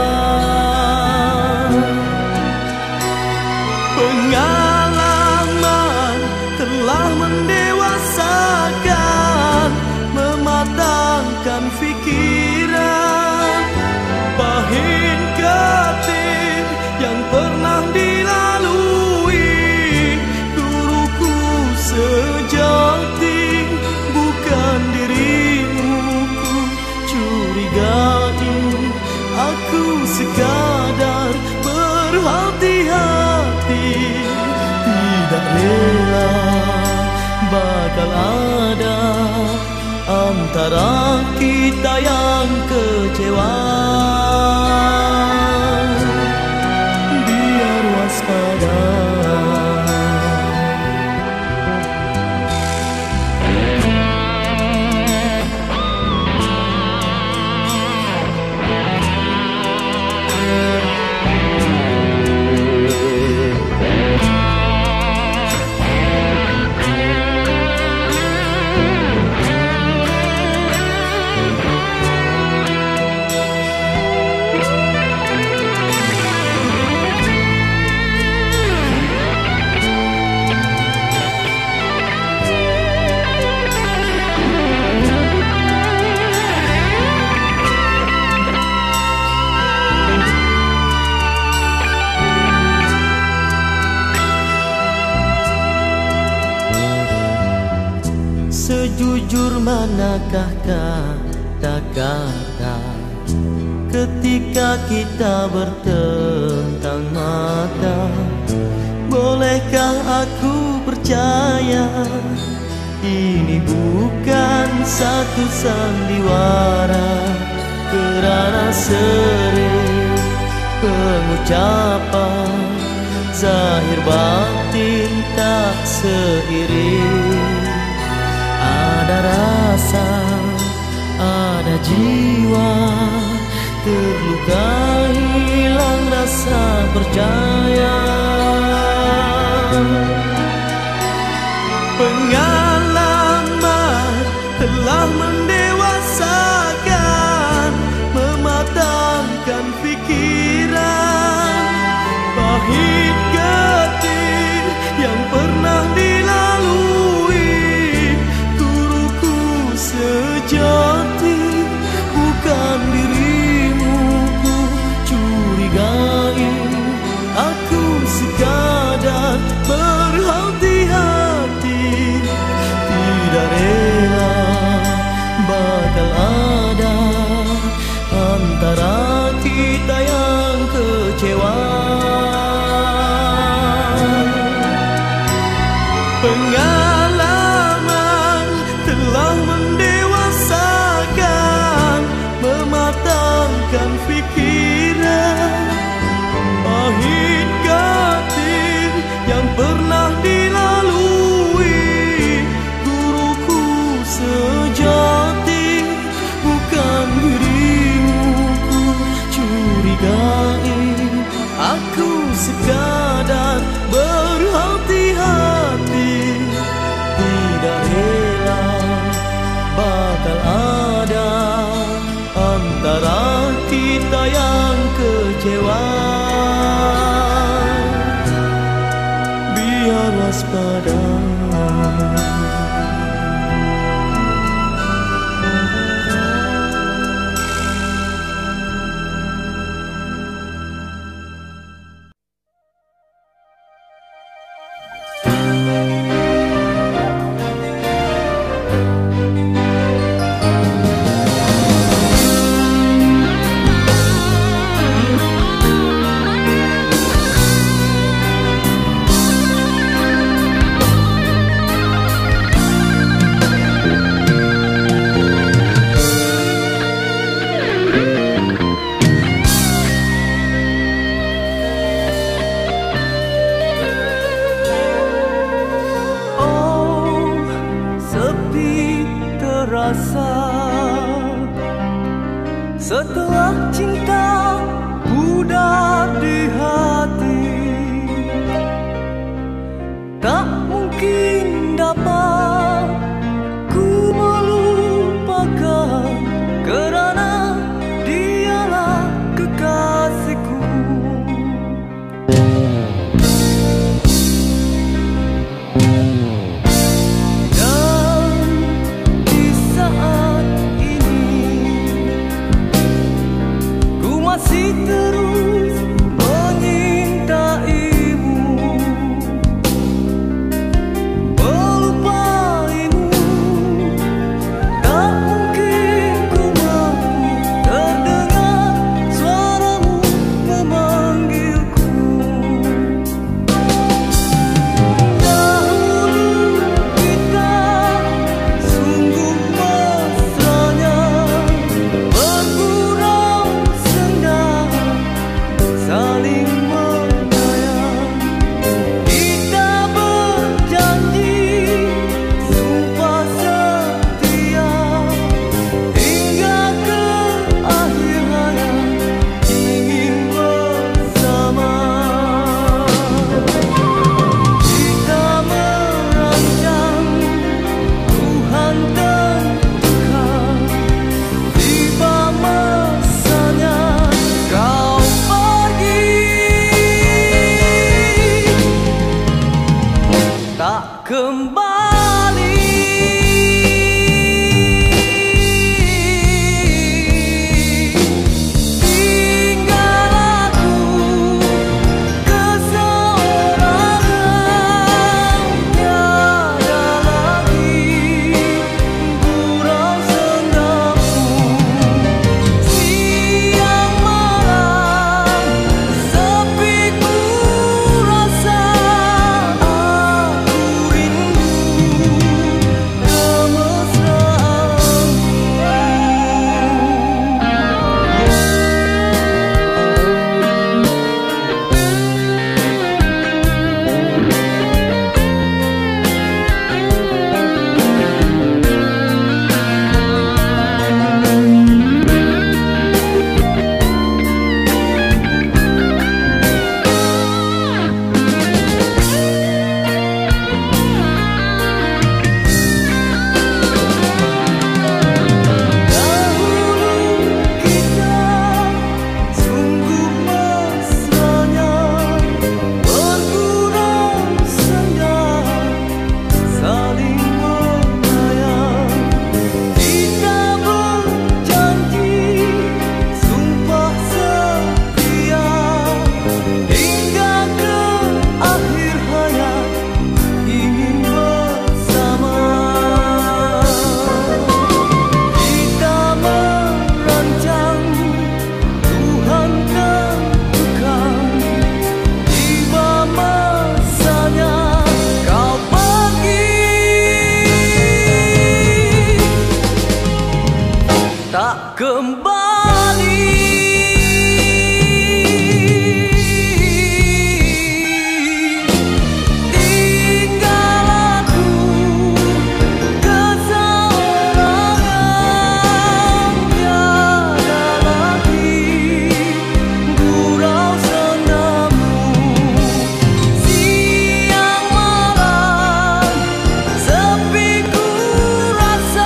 Pengalaman telah mendewasakan, mematangkan fikiran. Pahit ketik yang pernah dilalui, guruku sejati bukan dirimu ku curigai. Aku sekadar berhati-hati, tidak rela bakal ada antara kita yang kecewa. Biar waspada. Sejujur manakah kata-kata ketika kita bertentang mata? Bolehkah aku percaya ini bukan satu sandiwara, kerana sering pengucapan zahir batin tak seiring. Ada rasa, ada jiwa terluka, hilang rasa percaya. Pengalaman telah mendewasakan, mematangkan fikiran. Pahit ketik yang pernah dilalui, guruku sejati bukan dirimu ku curigai. Aku sekadar berhati-hati, tidak rela bakal ada antara kita yang kecewa. Pengalaman telah mendewasakan, mematangkan fikiran. Pahit ketik yang pernah dilalui, guruku sejati bukan dirimu ku curigai. Aku sekadar berhati-hati, rasa setelah cinta pudar di hati. Tak mungkin dapat ku melupakan, kerana dialah kekasihku. Masih terus menyintaimu, melupaimu. Tak mungkin ku mampu terdengar suaramu memanggilku. Dahulu kita sungguh mesranya, bergurau saling menyayang. Kita berjanji sumpah setia hingga ke akhir hayat, ingin bersama. Kita merancang, Tuhan tentukan, tiba masanya kau tak kembali. Tinggal aku keseorangan, tiada lagi gurau sendamu. Siang malam sepi ku rasa, tak kembali. Tinggal aku keseorangan, tiada lagi gurau sendamu. Siang malam sepi ku rasa,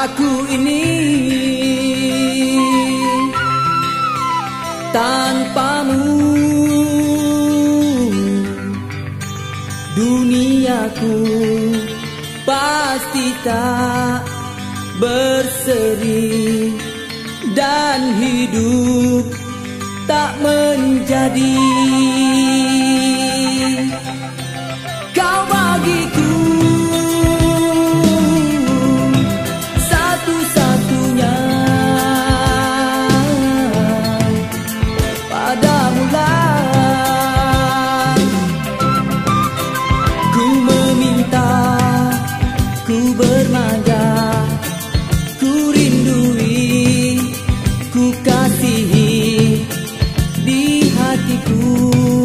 Aku ini tanpamu, duniaku pasti tak berseri dan hidup tak menjadi. Kau bagiku satu-satunya, padamulah ku meminta, ku bermanja, ku rindui, ku kasihi di hatiku.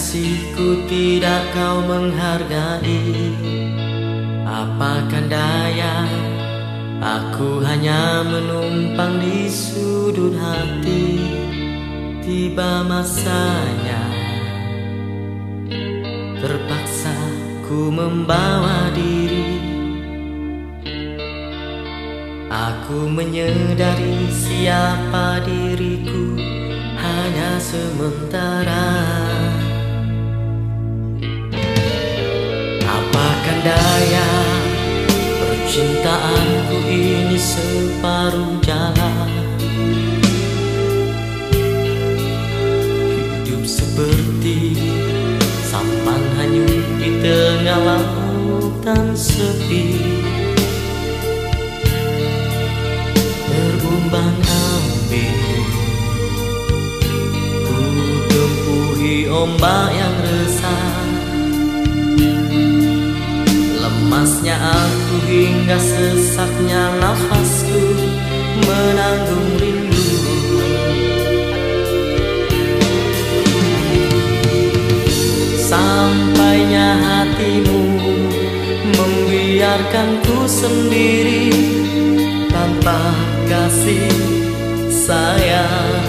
kasihku tidak kau menghargai. Apakan daya, aku hanya menumpang di sudut hati. Tiba masanya, terpaksa ku membawa diri. Aku menyadari siapa diriku hanya sementara. Apakan daya, percintaanku ini separuh jalan. Hidup seperti sampan hanyut di tengah lautan sepi. Terumbang-ambing, ku tempuhi ombak yang resah. Lemasnya aku hingga sesaknya nafasku menanggung rindu. Sampainya hatimu membiarkanku sendiri tanpa kasih sayang.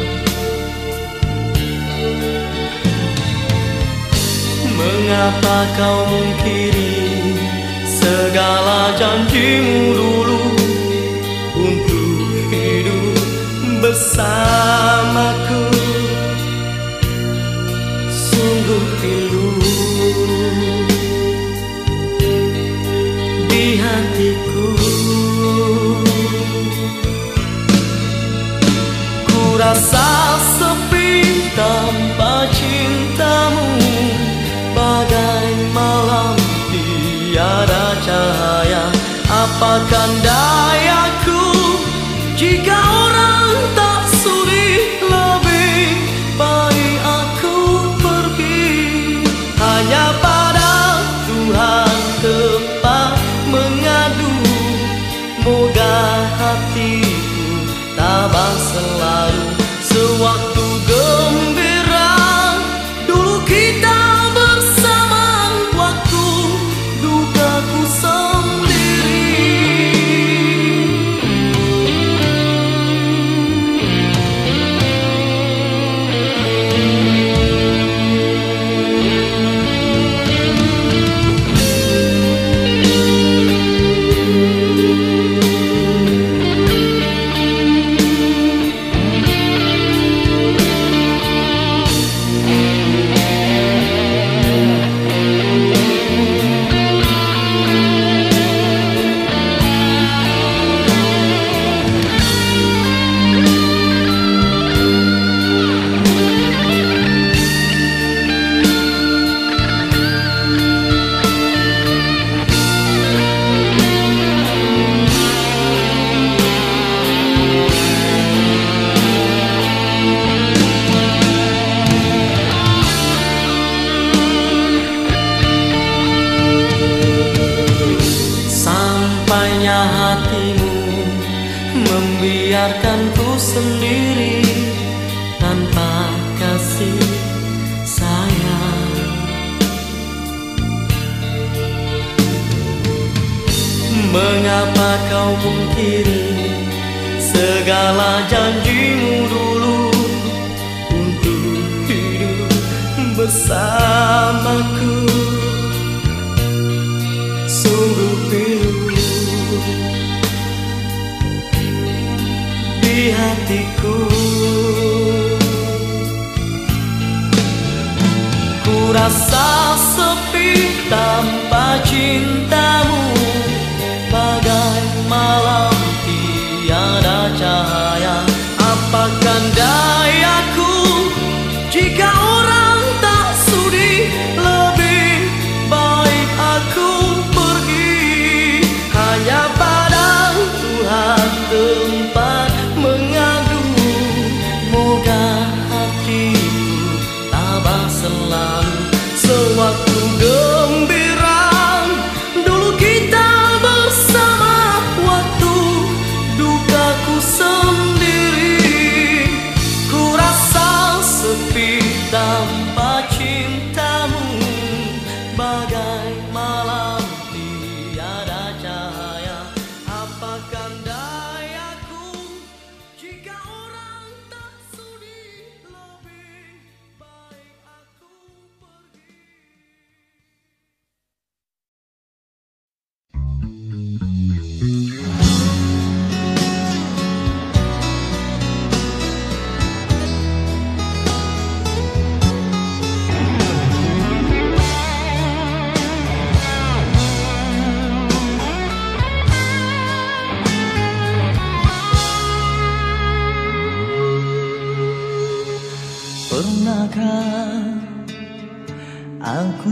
Mengapa kau mungkiri segala janjimu dulu untuk hidup bersamaku? Sungguh pilu di hatiku. Ku rasa sepi tanpa cintamu, bagai malam tiada cahaya. Apakan dayaku jika orang tak sudi, lebih baik aku pergi. Hanya pada Tuhan tempat mengadu, moga hatiku tabah selalu. Sewaktu gembira dulu kita bersama, waktu dukaku sendiri. Sampainya hatimu membiarkanku sendiri tanpa kasih sayang. Mengapa kau mungkiri segala janjimu dulu untuk hidup bersamaku? Sungguh pilu di hatiku. Ku rasa sepi tanpa cintamu, bagai malam tiada cahaya. Apakan dayaku jika orang tak sudi, lebih baik aku pergi. Hanya pada Tuhan tempat mengadu,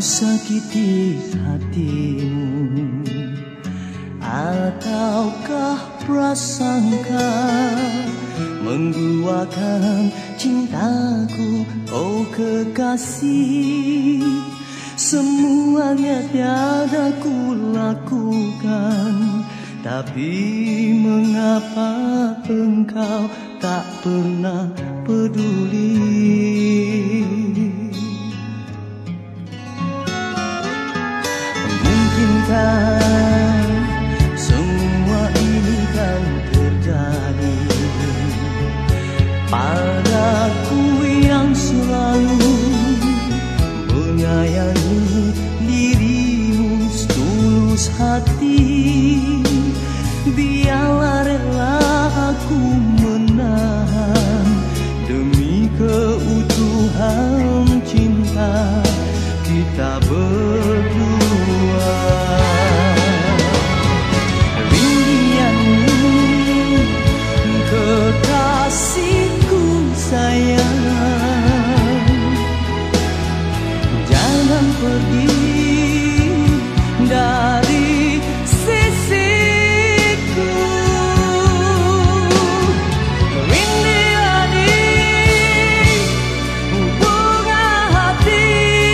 sakiti hatimu, ataukah prasangka mengguakan cintaku, oh kekasih? Semuanya tiada ku lakukan, tapi mengapa engkau tak pernah peduli? Mungkinkah semua ini kan terjadi padaku yang selalu menyayangi dirimu setulus hati? Biarlah rela aku menahan demi keutuhan cinta kita berdua. Rindianmu kekasihku sayang, jangan pergi dari sisiku. Rindiani bunga hati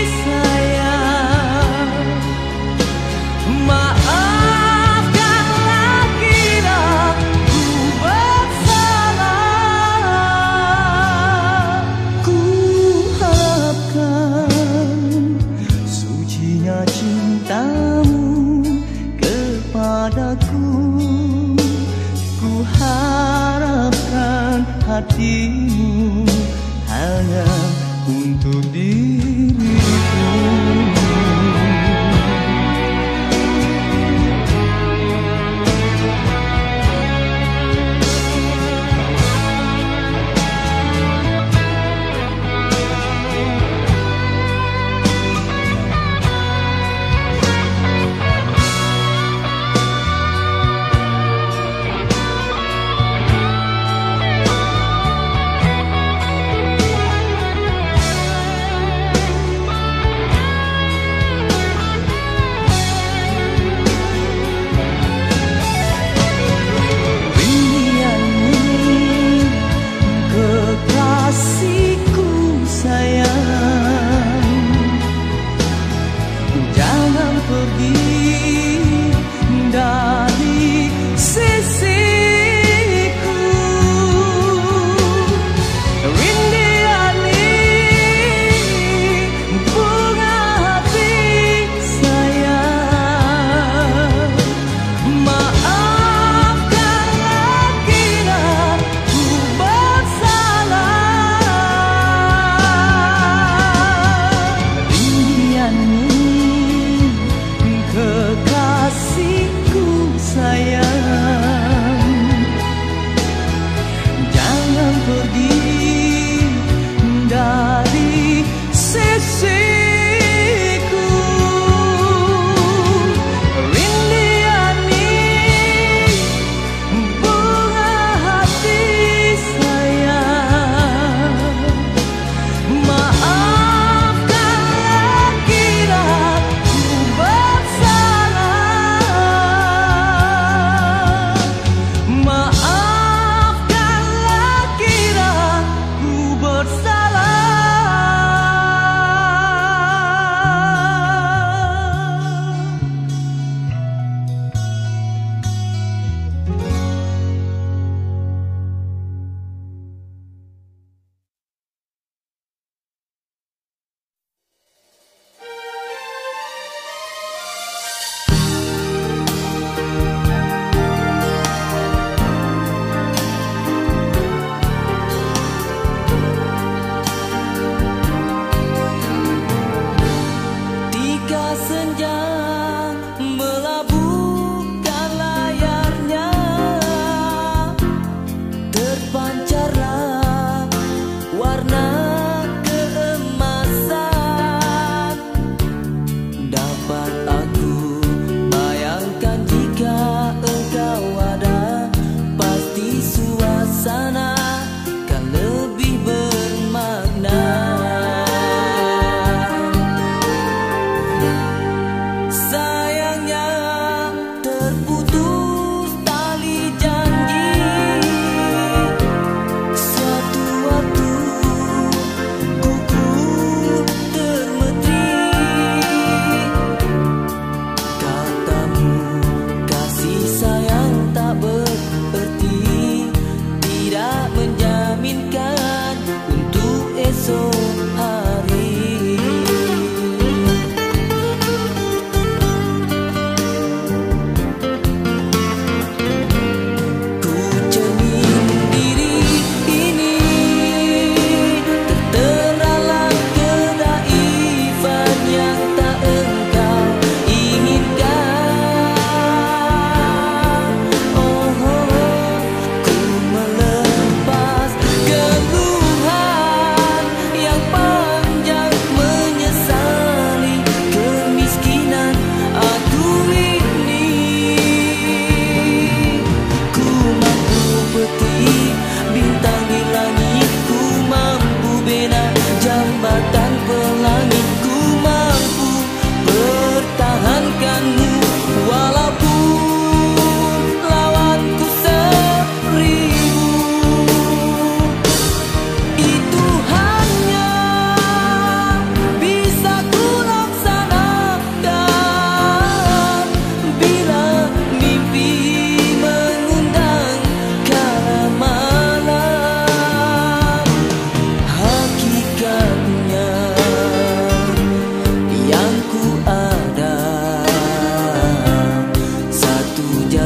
sayang, maafkanlah kira ku bersalah. Ku harapkan sucinya cintamu kepadaku, ku harapkan hatimu hanya untuk diriku.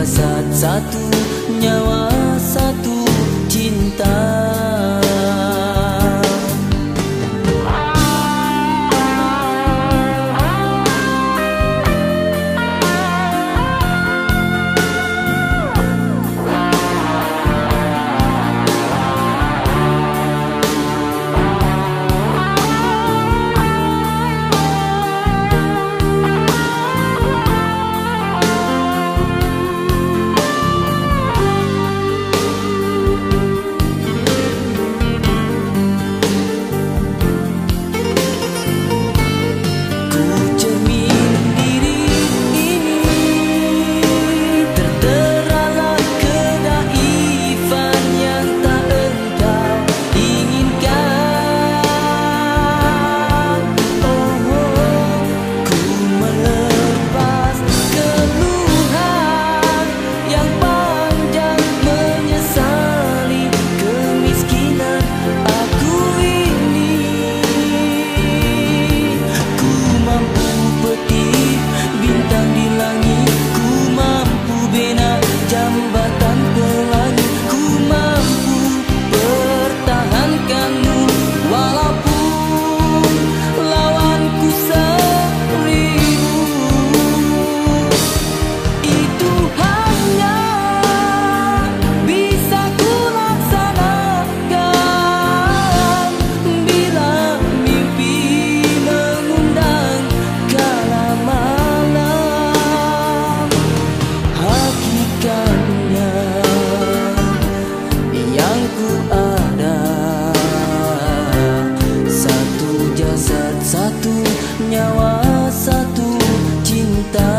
jasad satu, nyawa satu, cinta. Satu nyawa, satu cinta.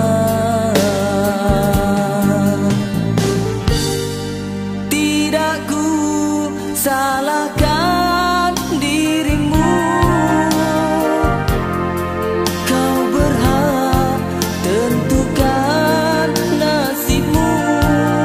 Tidak ku salahkan dirimu, kau berhak tentukan nasibmu.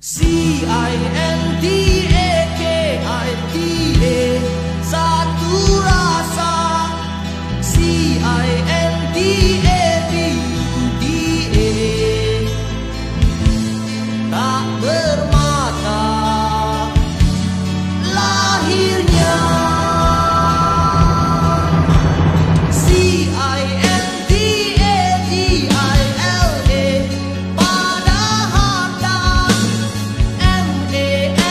C-I-N-T-A-K-I-T-A, satu rasa. C-I-N-T-A-B-U-T-A, tak bermata lahirnya. C-I-N-T-A-G-I-L-A, pada harta. M-A-N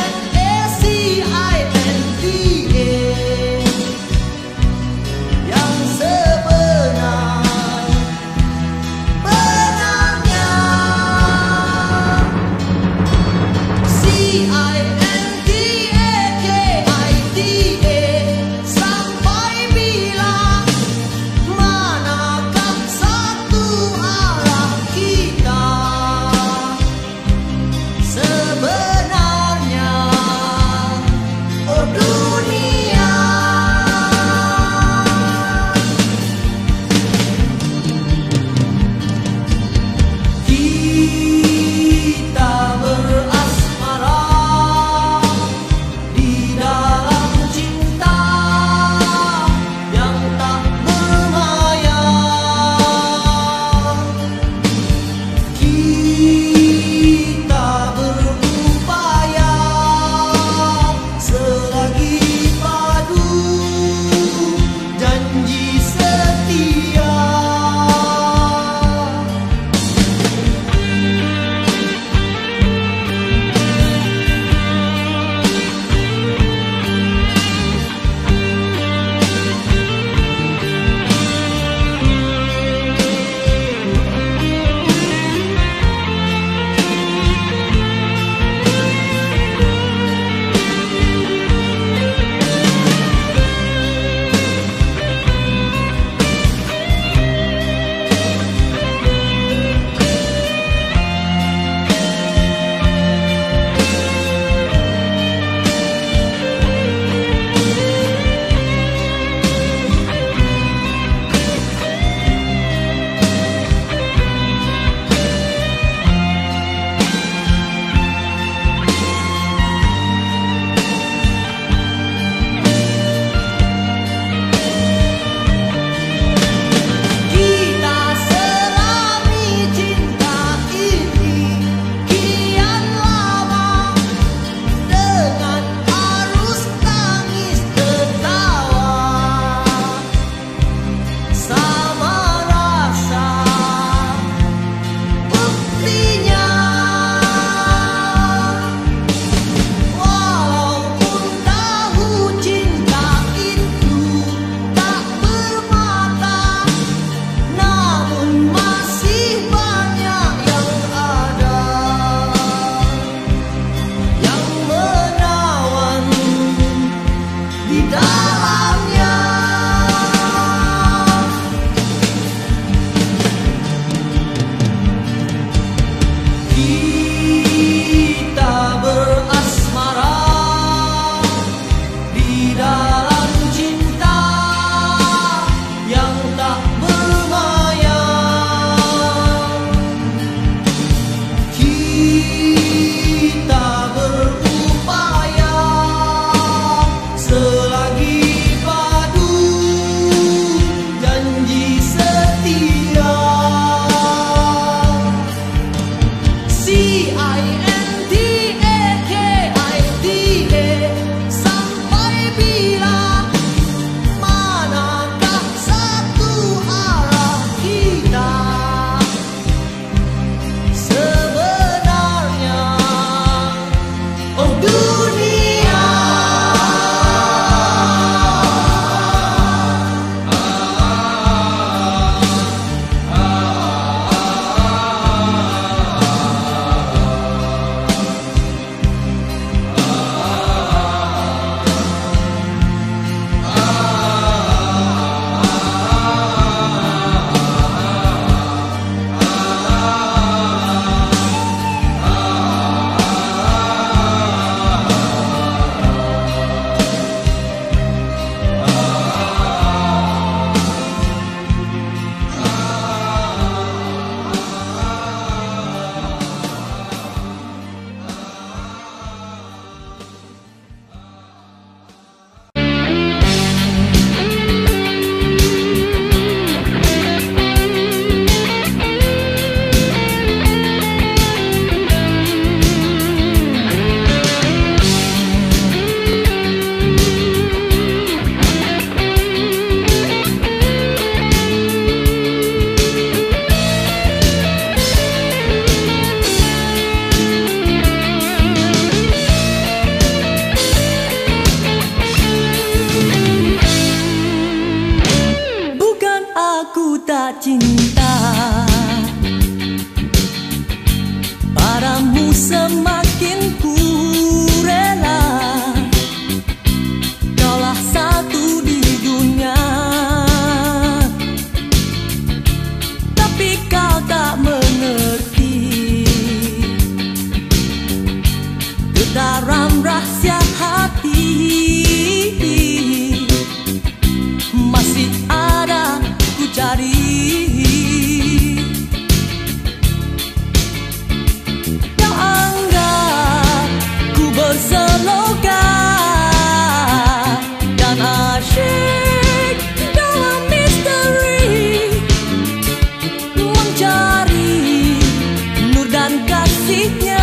mencari nur dan kasihnya,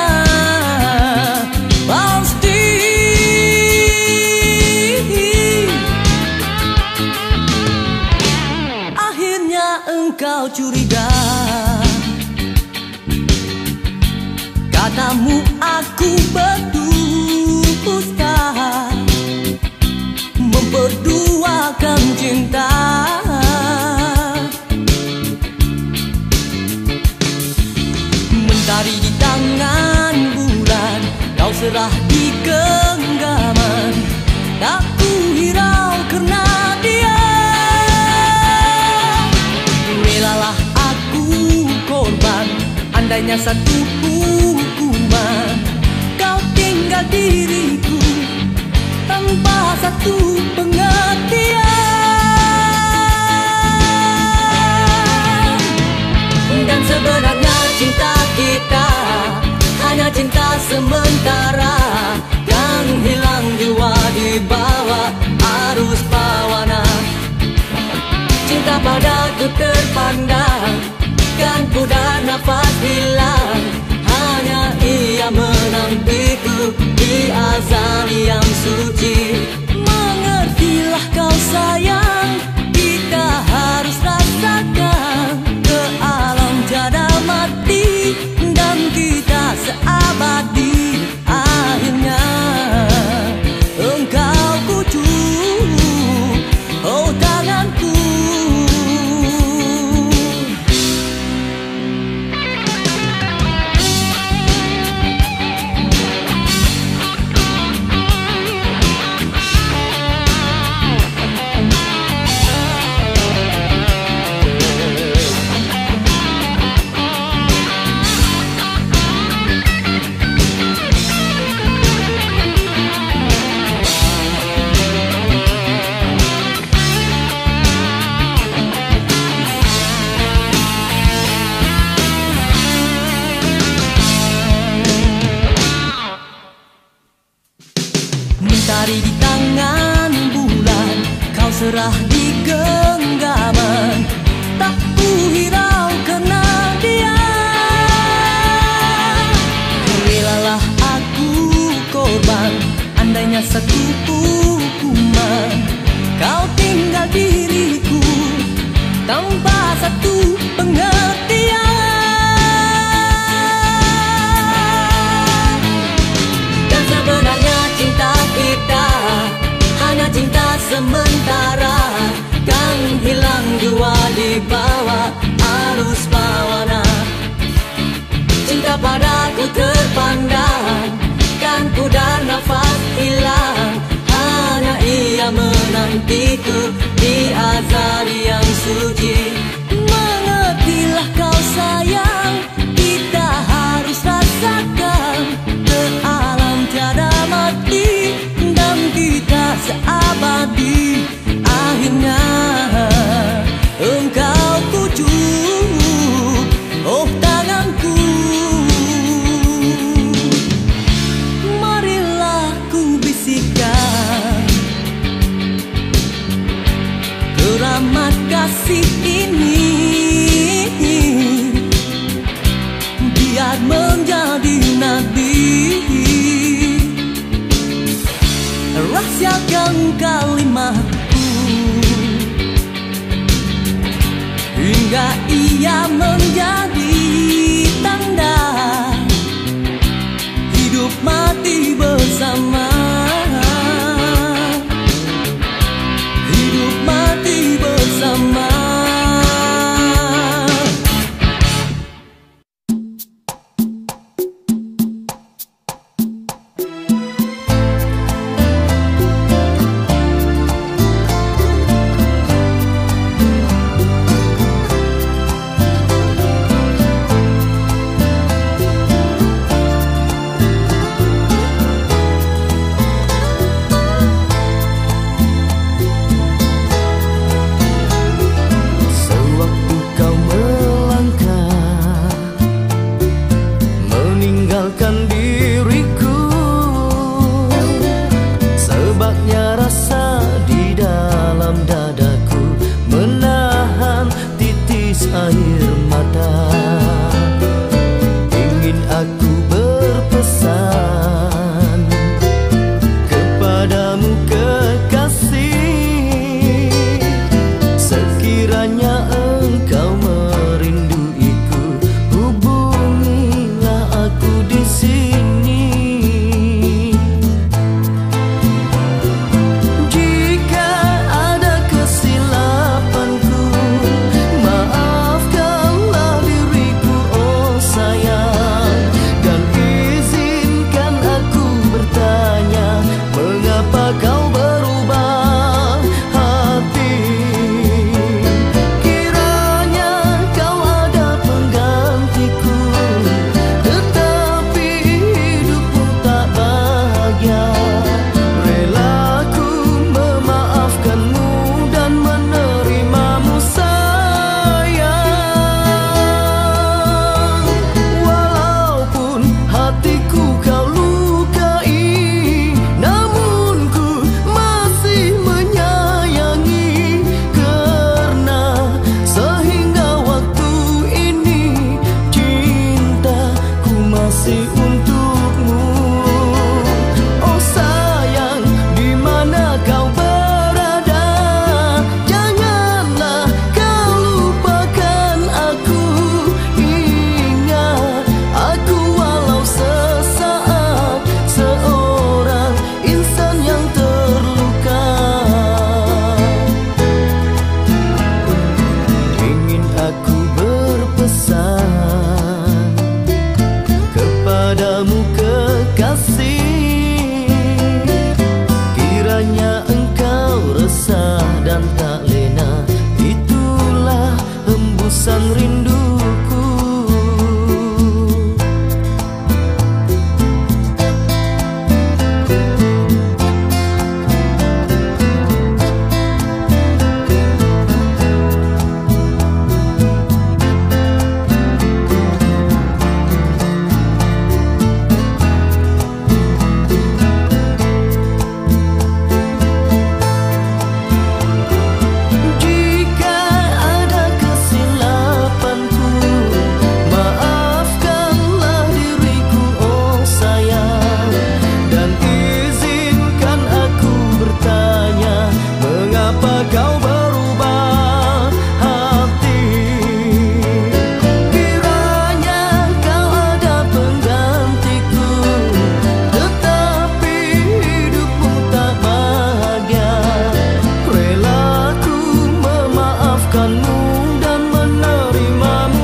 pasti akhirnya engkau curiga. Katamu aku berdusta, memperduakan cinta. Mentari di tangan bulan, kau serah di genggaman. Tak ku hirau karena dia. Relalah aku korban, andainya satu hukuman. Kau tinggal diriku tanpa satu pengertian. Dan sebenarnya cinta kita hanya cinta sementara, yang hilang jua di bawah arus bawana. Cinta padaku terpandang, kan pudar nafas hilang. Hanya ia menantiku di azal yang suci. Mengertilah kau sayang, kita harus rasakan ke alam tiada mati, dan kita seabadi. Akhirnya engkau kucuk, oh tanganku. Mentari di tangan bulan, kau serah di genggaman. Tak ku hirau karena dia. Relalah aku korban, andainya satu hukuman. Kau tinggal diriku tanpa satu pengertian. Dan sebenarnya cinta kita hanya cinta sementara, kan hilang jua di bawah arus bawana. Cinta padaku terpandang, kan pudar nafas hilang. Hanya ia menantiku di azal yang suci. Mengertilah kau sayang, kita harus rasakan ke alam tiada mati, dan kita seabadi. Akhirnya engkau kucuk, oh tanganku. Marilah ku bisikkan keramat kasih ini, biar menjadi nabi. Rahasiakan kalimatku hingga ia menjadi tanda hidup mati bersama. Hidup mati bersama. mata. Ingin aku berpesan kepadamu kekasih, sekiranya engkau merinduiku, hubungilah aku di sini. Jika ada kesilapanku, maafkanlah diriku, oh sayang, dan izinkan aku bertanya, mengapa kau berubah hati? Kiranya kau ada penggantiku, tetapi hidupku tak bahagia. Relaku memaafkanmu dan menerimamu sayang. Walaupun hatiku kau lukai, namun ku masih menyayangi, karena sehingga waktu ini cintaku masih untukmu. Oh sayang, di mana kau berada, janganlah kau lupakan aku. Ingat aku walau sesaat, seorang insan yang terluka. Ingin aku berpesan kepadamu kekasih, kiranya engkau resah dan tak lena, itulah hembusan rinduku. Jika ada kesilapanku, maafkanlah diriku, oh sayang, dan izinkan aku bertanya, mengapa kau berubah hati? Kiranya kau ada penggantiku, tetapi hidupmu tak bahagia. Relaku memaafkanmu dan menerimamu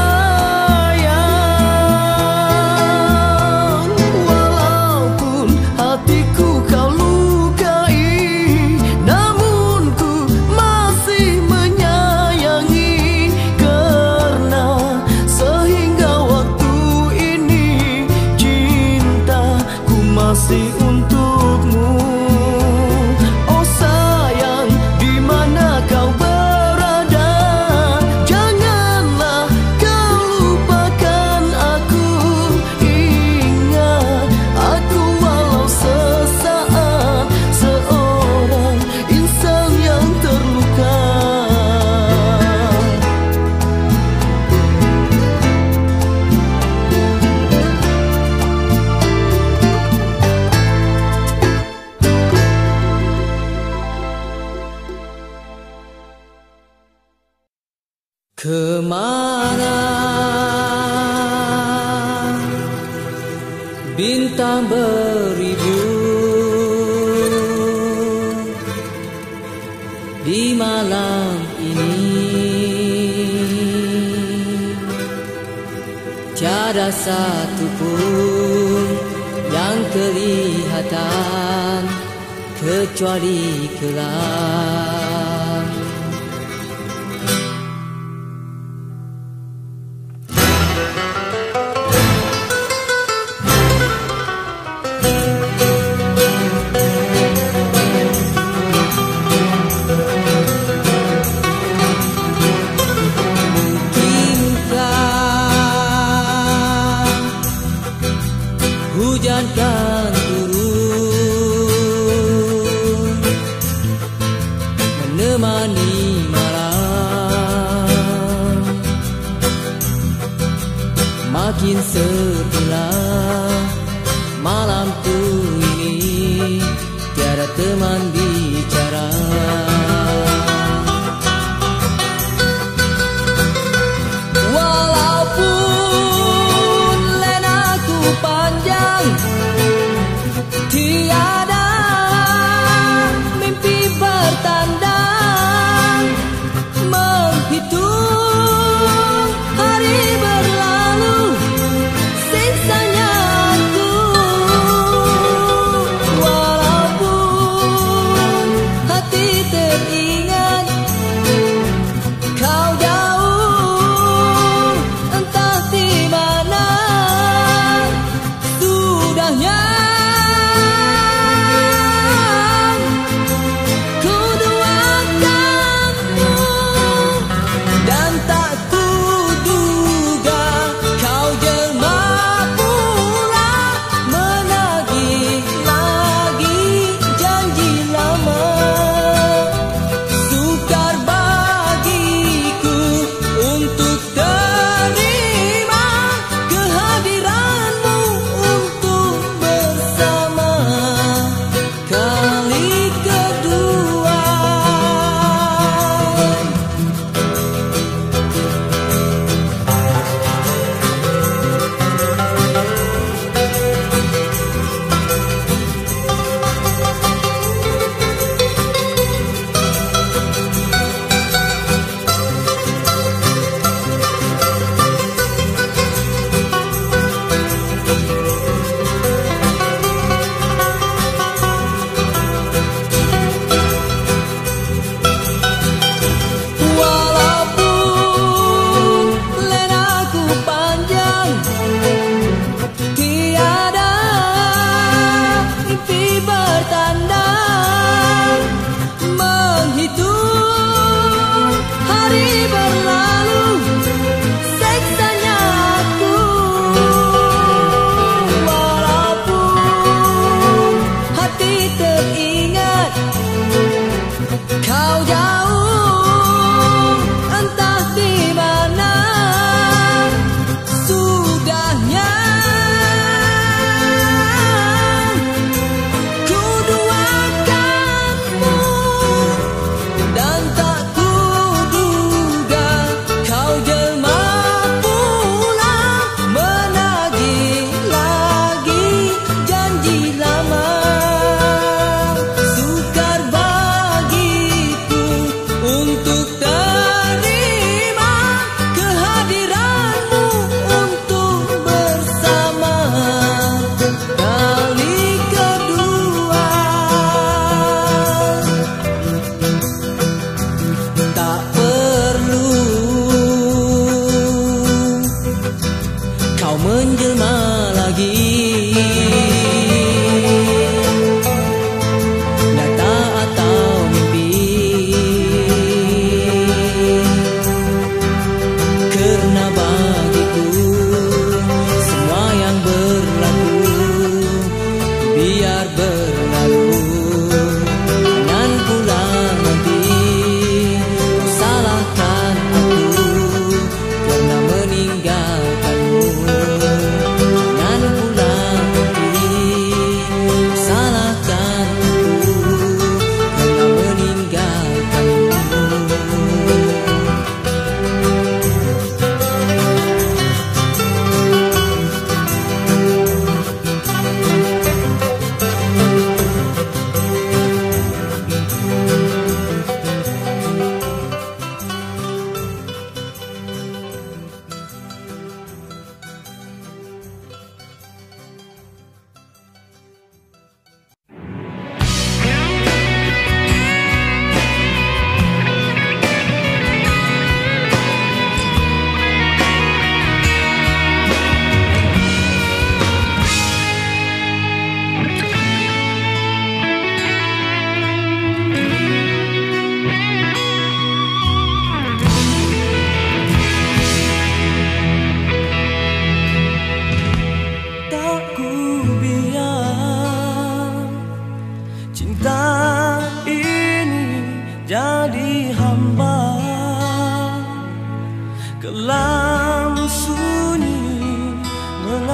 sayang. Walaupun hatiku kau lukai, namun ku masih menyayangi, karena sehingga waktu ini cintaku masih untukmu. Oh sayang, di mana kau berada, janganlah kau lupakan aku. Ingat aku walau sesaat, seorang insan yang terluka. Kemana bintang beribu di malam ini? Tiada satu pun yang kelihatan kecuali kelam. Hujan kan turun Semakin sepilah malamku ini, tiada teman bicara. Walaupun lenaku panjang, tiada mimpi bertandang, menghitung hari berlalu, siksanya aku. Walaupun hati teringat kau jauh, entah di mana. Sudahnya ku duakanmu, dan tak kuduga kau jelma pula, menagih lagi janji lama. Sukar bagiku untuk terima kehadiranmu untuk bersama kali kedua. Walaupun lenaku panjang, tiada mimpi bertandang, menghitung hari berlalu, siksanya aku. Walaupun hati teringat kau jauh, entah di mana. Sudahnya ku duakanmu, dan tak kuduga kau jelma pula, menagih lagi janji lama. Sukar bagiku untuk terima kehadiranmu untuk bersama kali kedua. Tak perlu kau menjelma lagi, nyata atau mimpi, karena bagiku semua yang berlaku biar berlalu. Jangan pula nanti kau salahkan aku karena meninggalkanmu.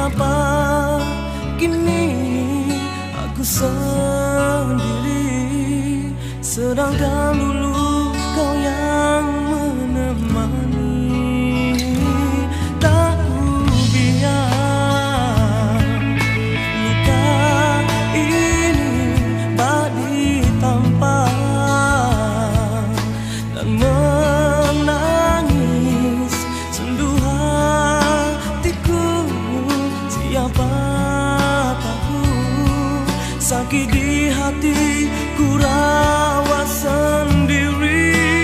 Mengapa kini aku sendiri, sedangkan dulu kau yang menemani. Tak ku biar luka ini tak ditampar dan menangis sendu hatiku. Siapa tahu sakit di hati ku rawat sendiri.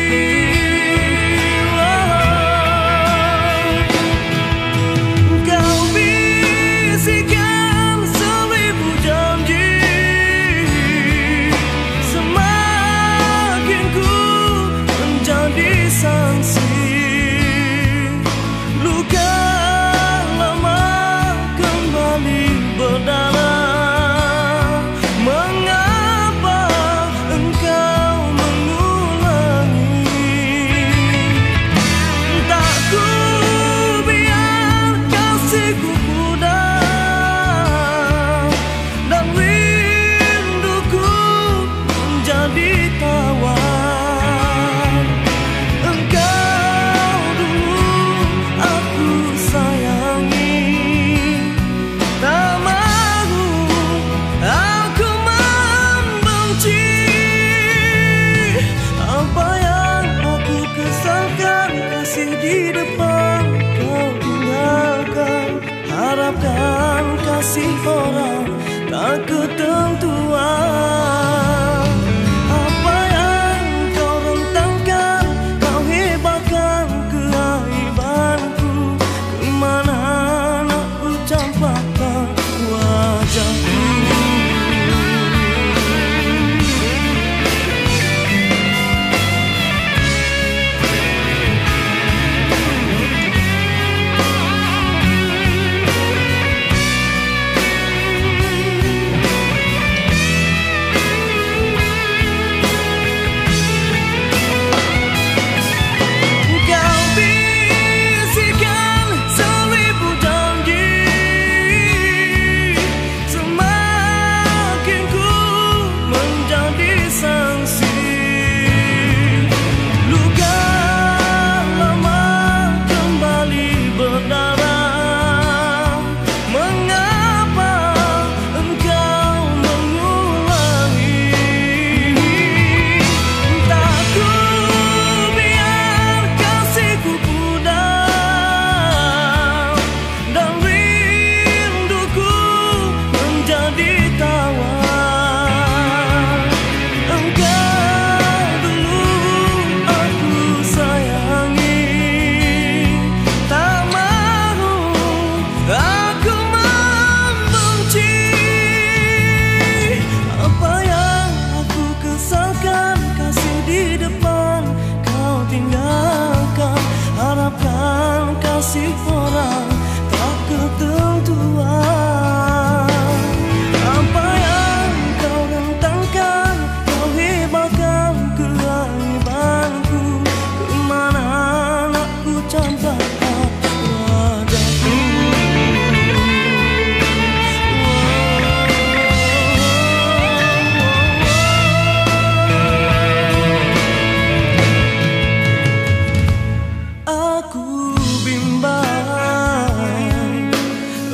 Kau bisikan seribu janji, semakin ku menjadi sanksi. Luka lama kembali berdarah. Mengapa engkau mengulangi? Tak ku biar kasihku pudar dan rinduku menjadi tawar. Engkau dulu aku sayangi, tak mahu aku membenci. Apa yang aku kesalkan, kasih di depan kau tinggalkan. Harapkan kasih orang tak ketentuan. Apa yang kau rentangkan, kau hebatkan keaibanku. Kemana nak ku campakkan wajahku? Kau bisikan seribu janji, semakin ku menjadi sanksi. Luka lama kembali berdarah. Mengapa engkau mengulangi? Tak ku biar kasihku pudar dan rinduku menjadi tawar. Engkau dulu aku sayangi, tak mahu aku membenci. Apa yang aku kesalkan, kasih di depan kau tinggalkan. Harapkan kasih orang tak ketentuan. Apa yang kau rentangkan, kau hebatkan keaibanku. Kemana nak ku campakkan wajahku? Aku bimbang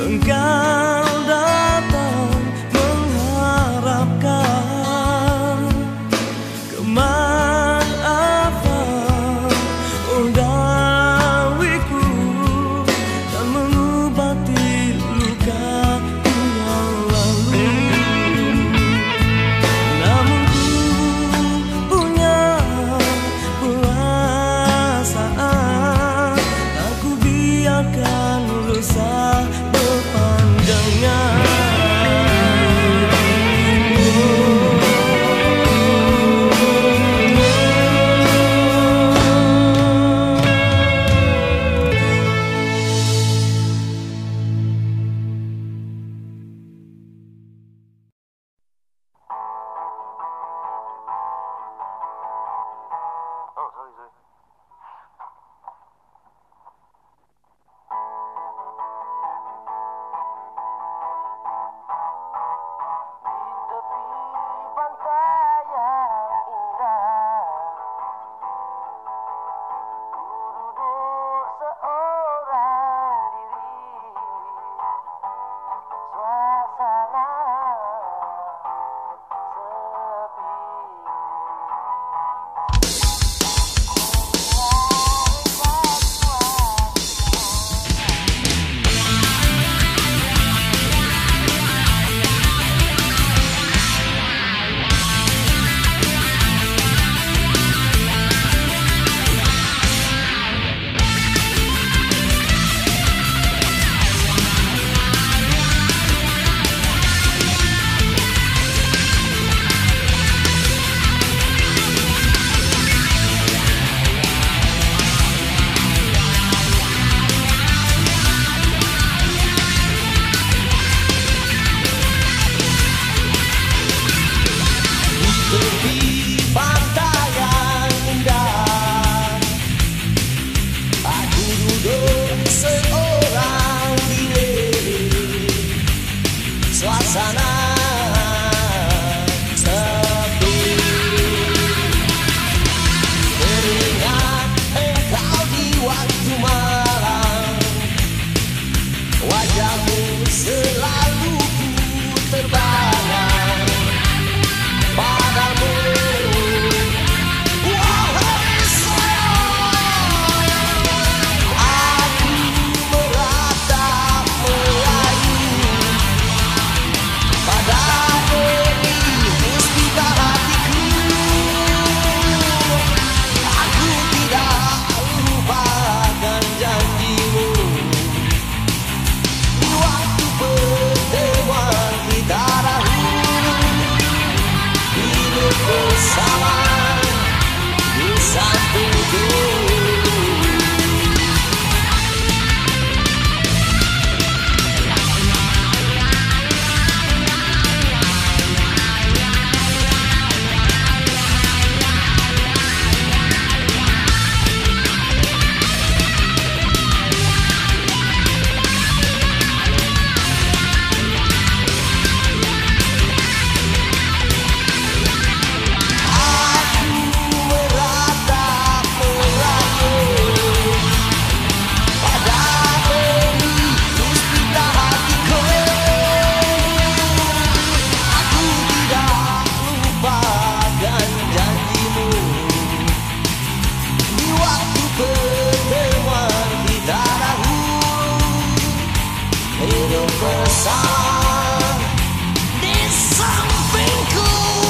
besar di sampingku.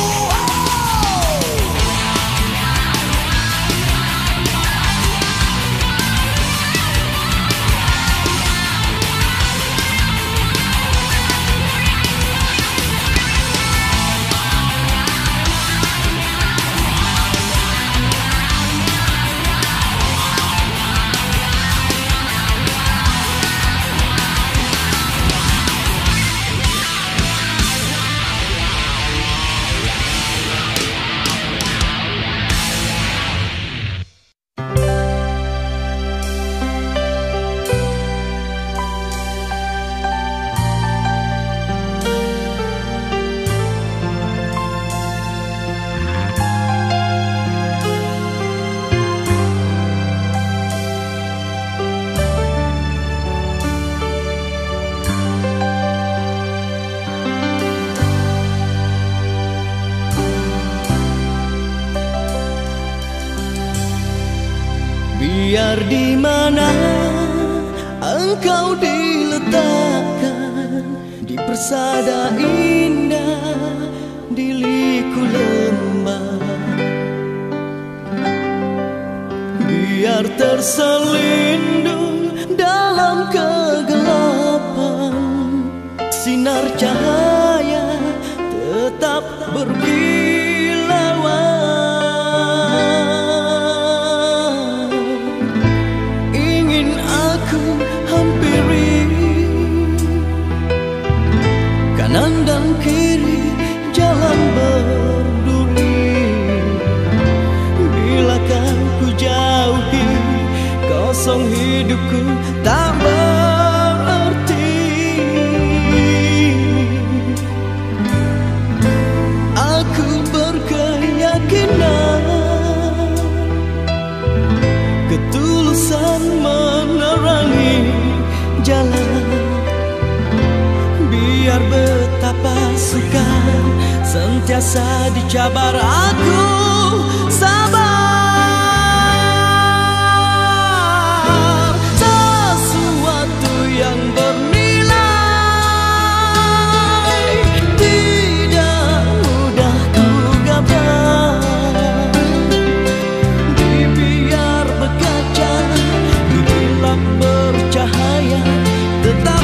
Biar di mana engkau diletakkan, di persada indah di liku lembah. Biar terselindung dalam kegelapan, sinar cahaya tetap berkilauan. Kanan dan kiri jalan berduri, bila kan ku jauhi, kosong hidupku tak berarti. Aku berkeyakinan ketulusan menerangi jalan. Biar betapa sukar sentiasa dicabar, aku sabar. Sesuatu yang bernilai tidak mudah ku gapai. Biar berkaca di gelap bercahaya, tetap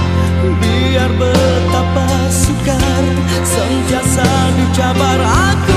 sentiasa dicabar, aku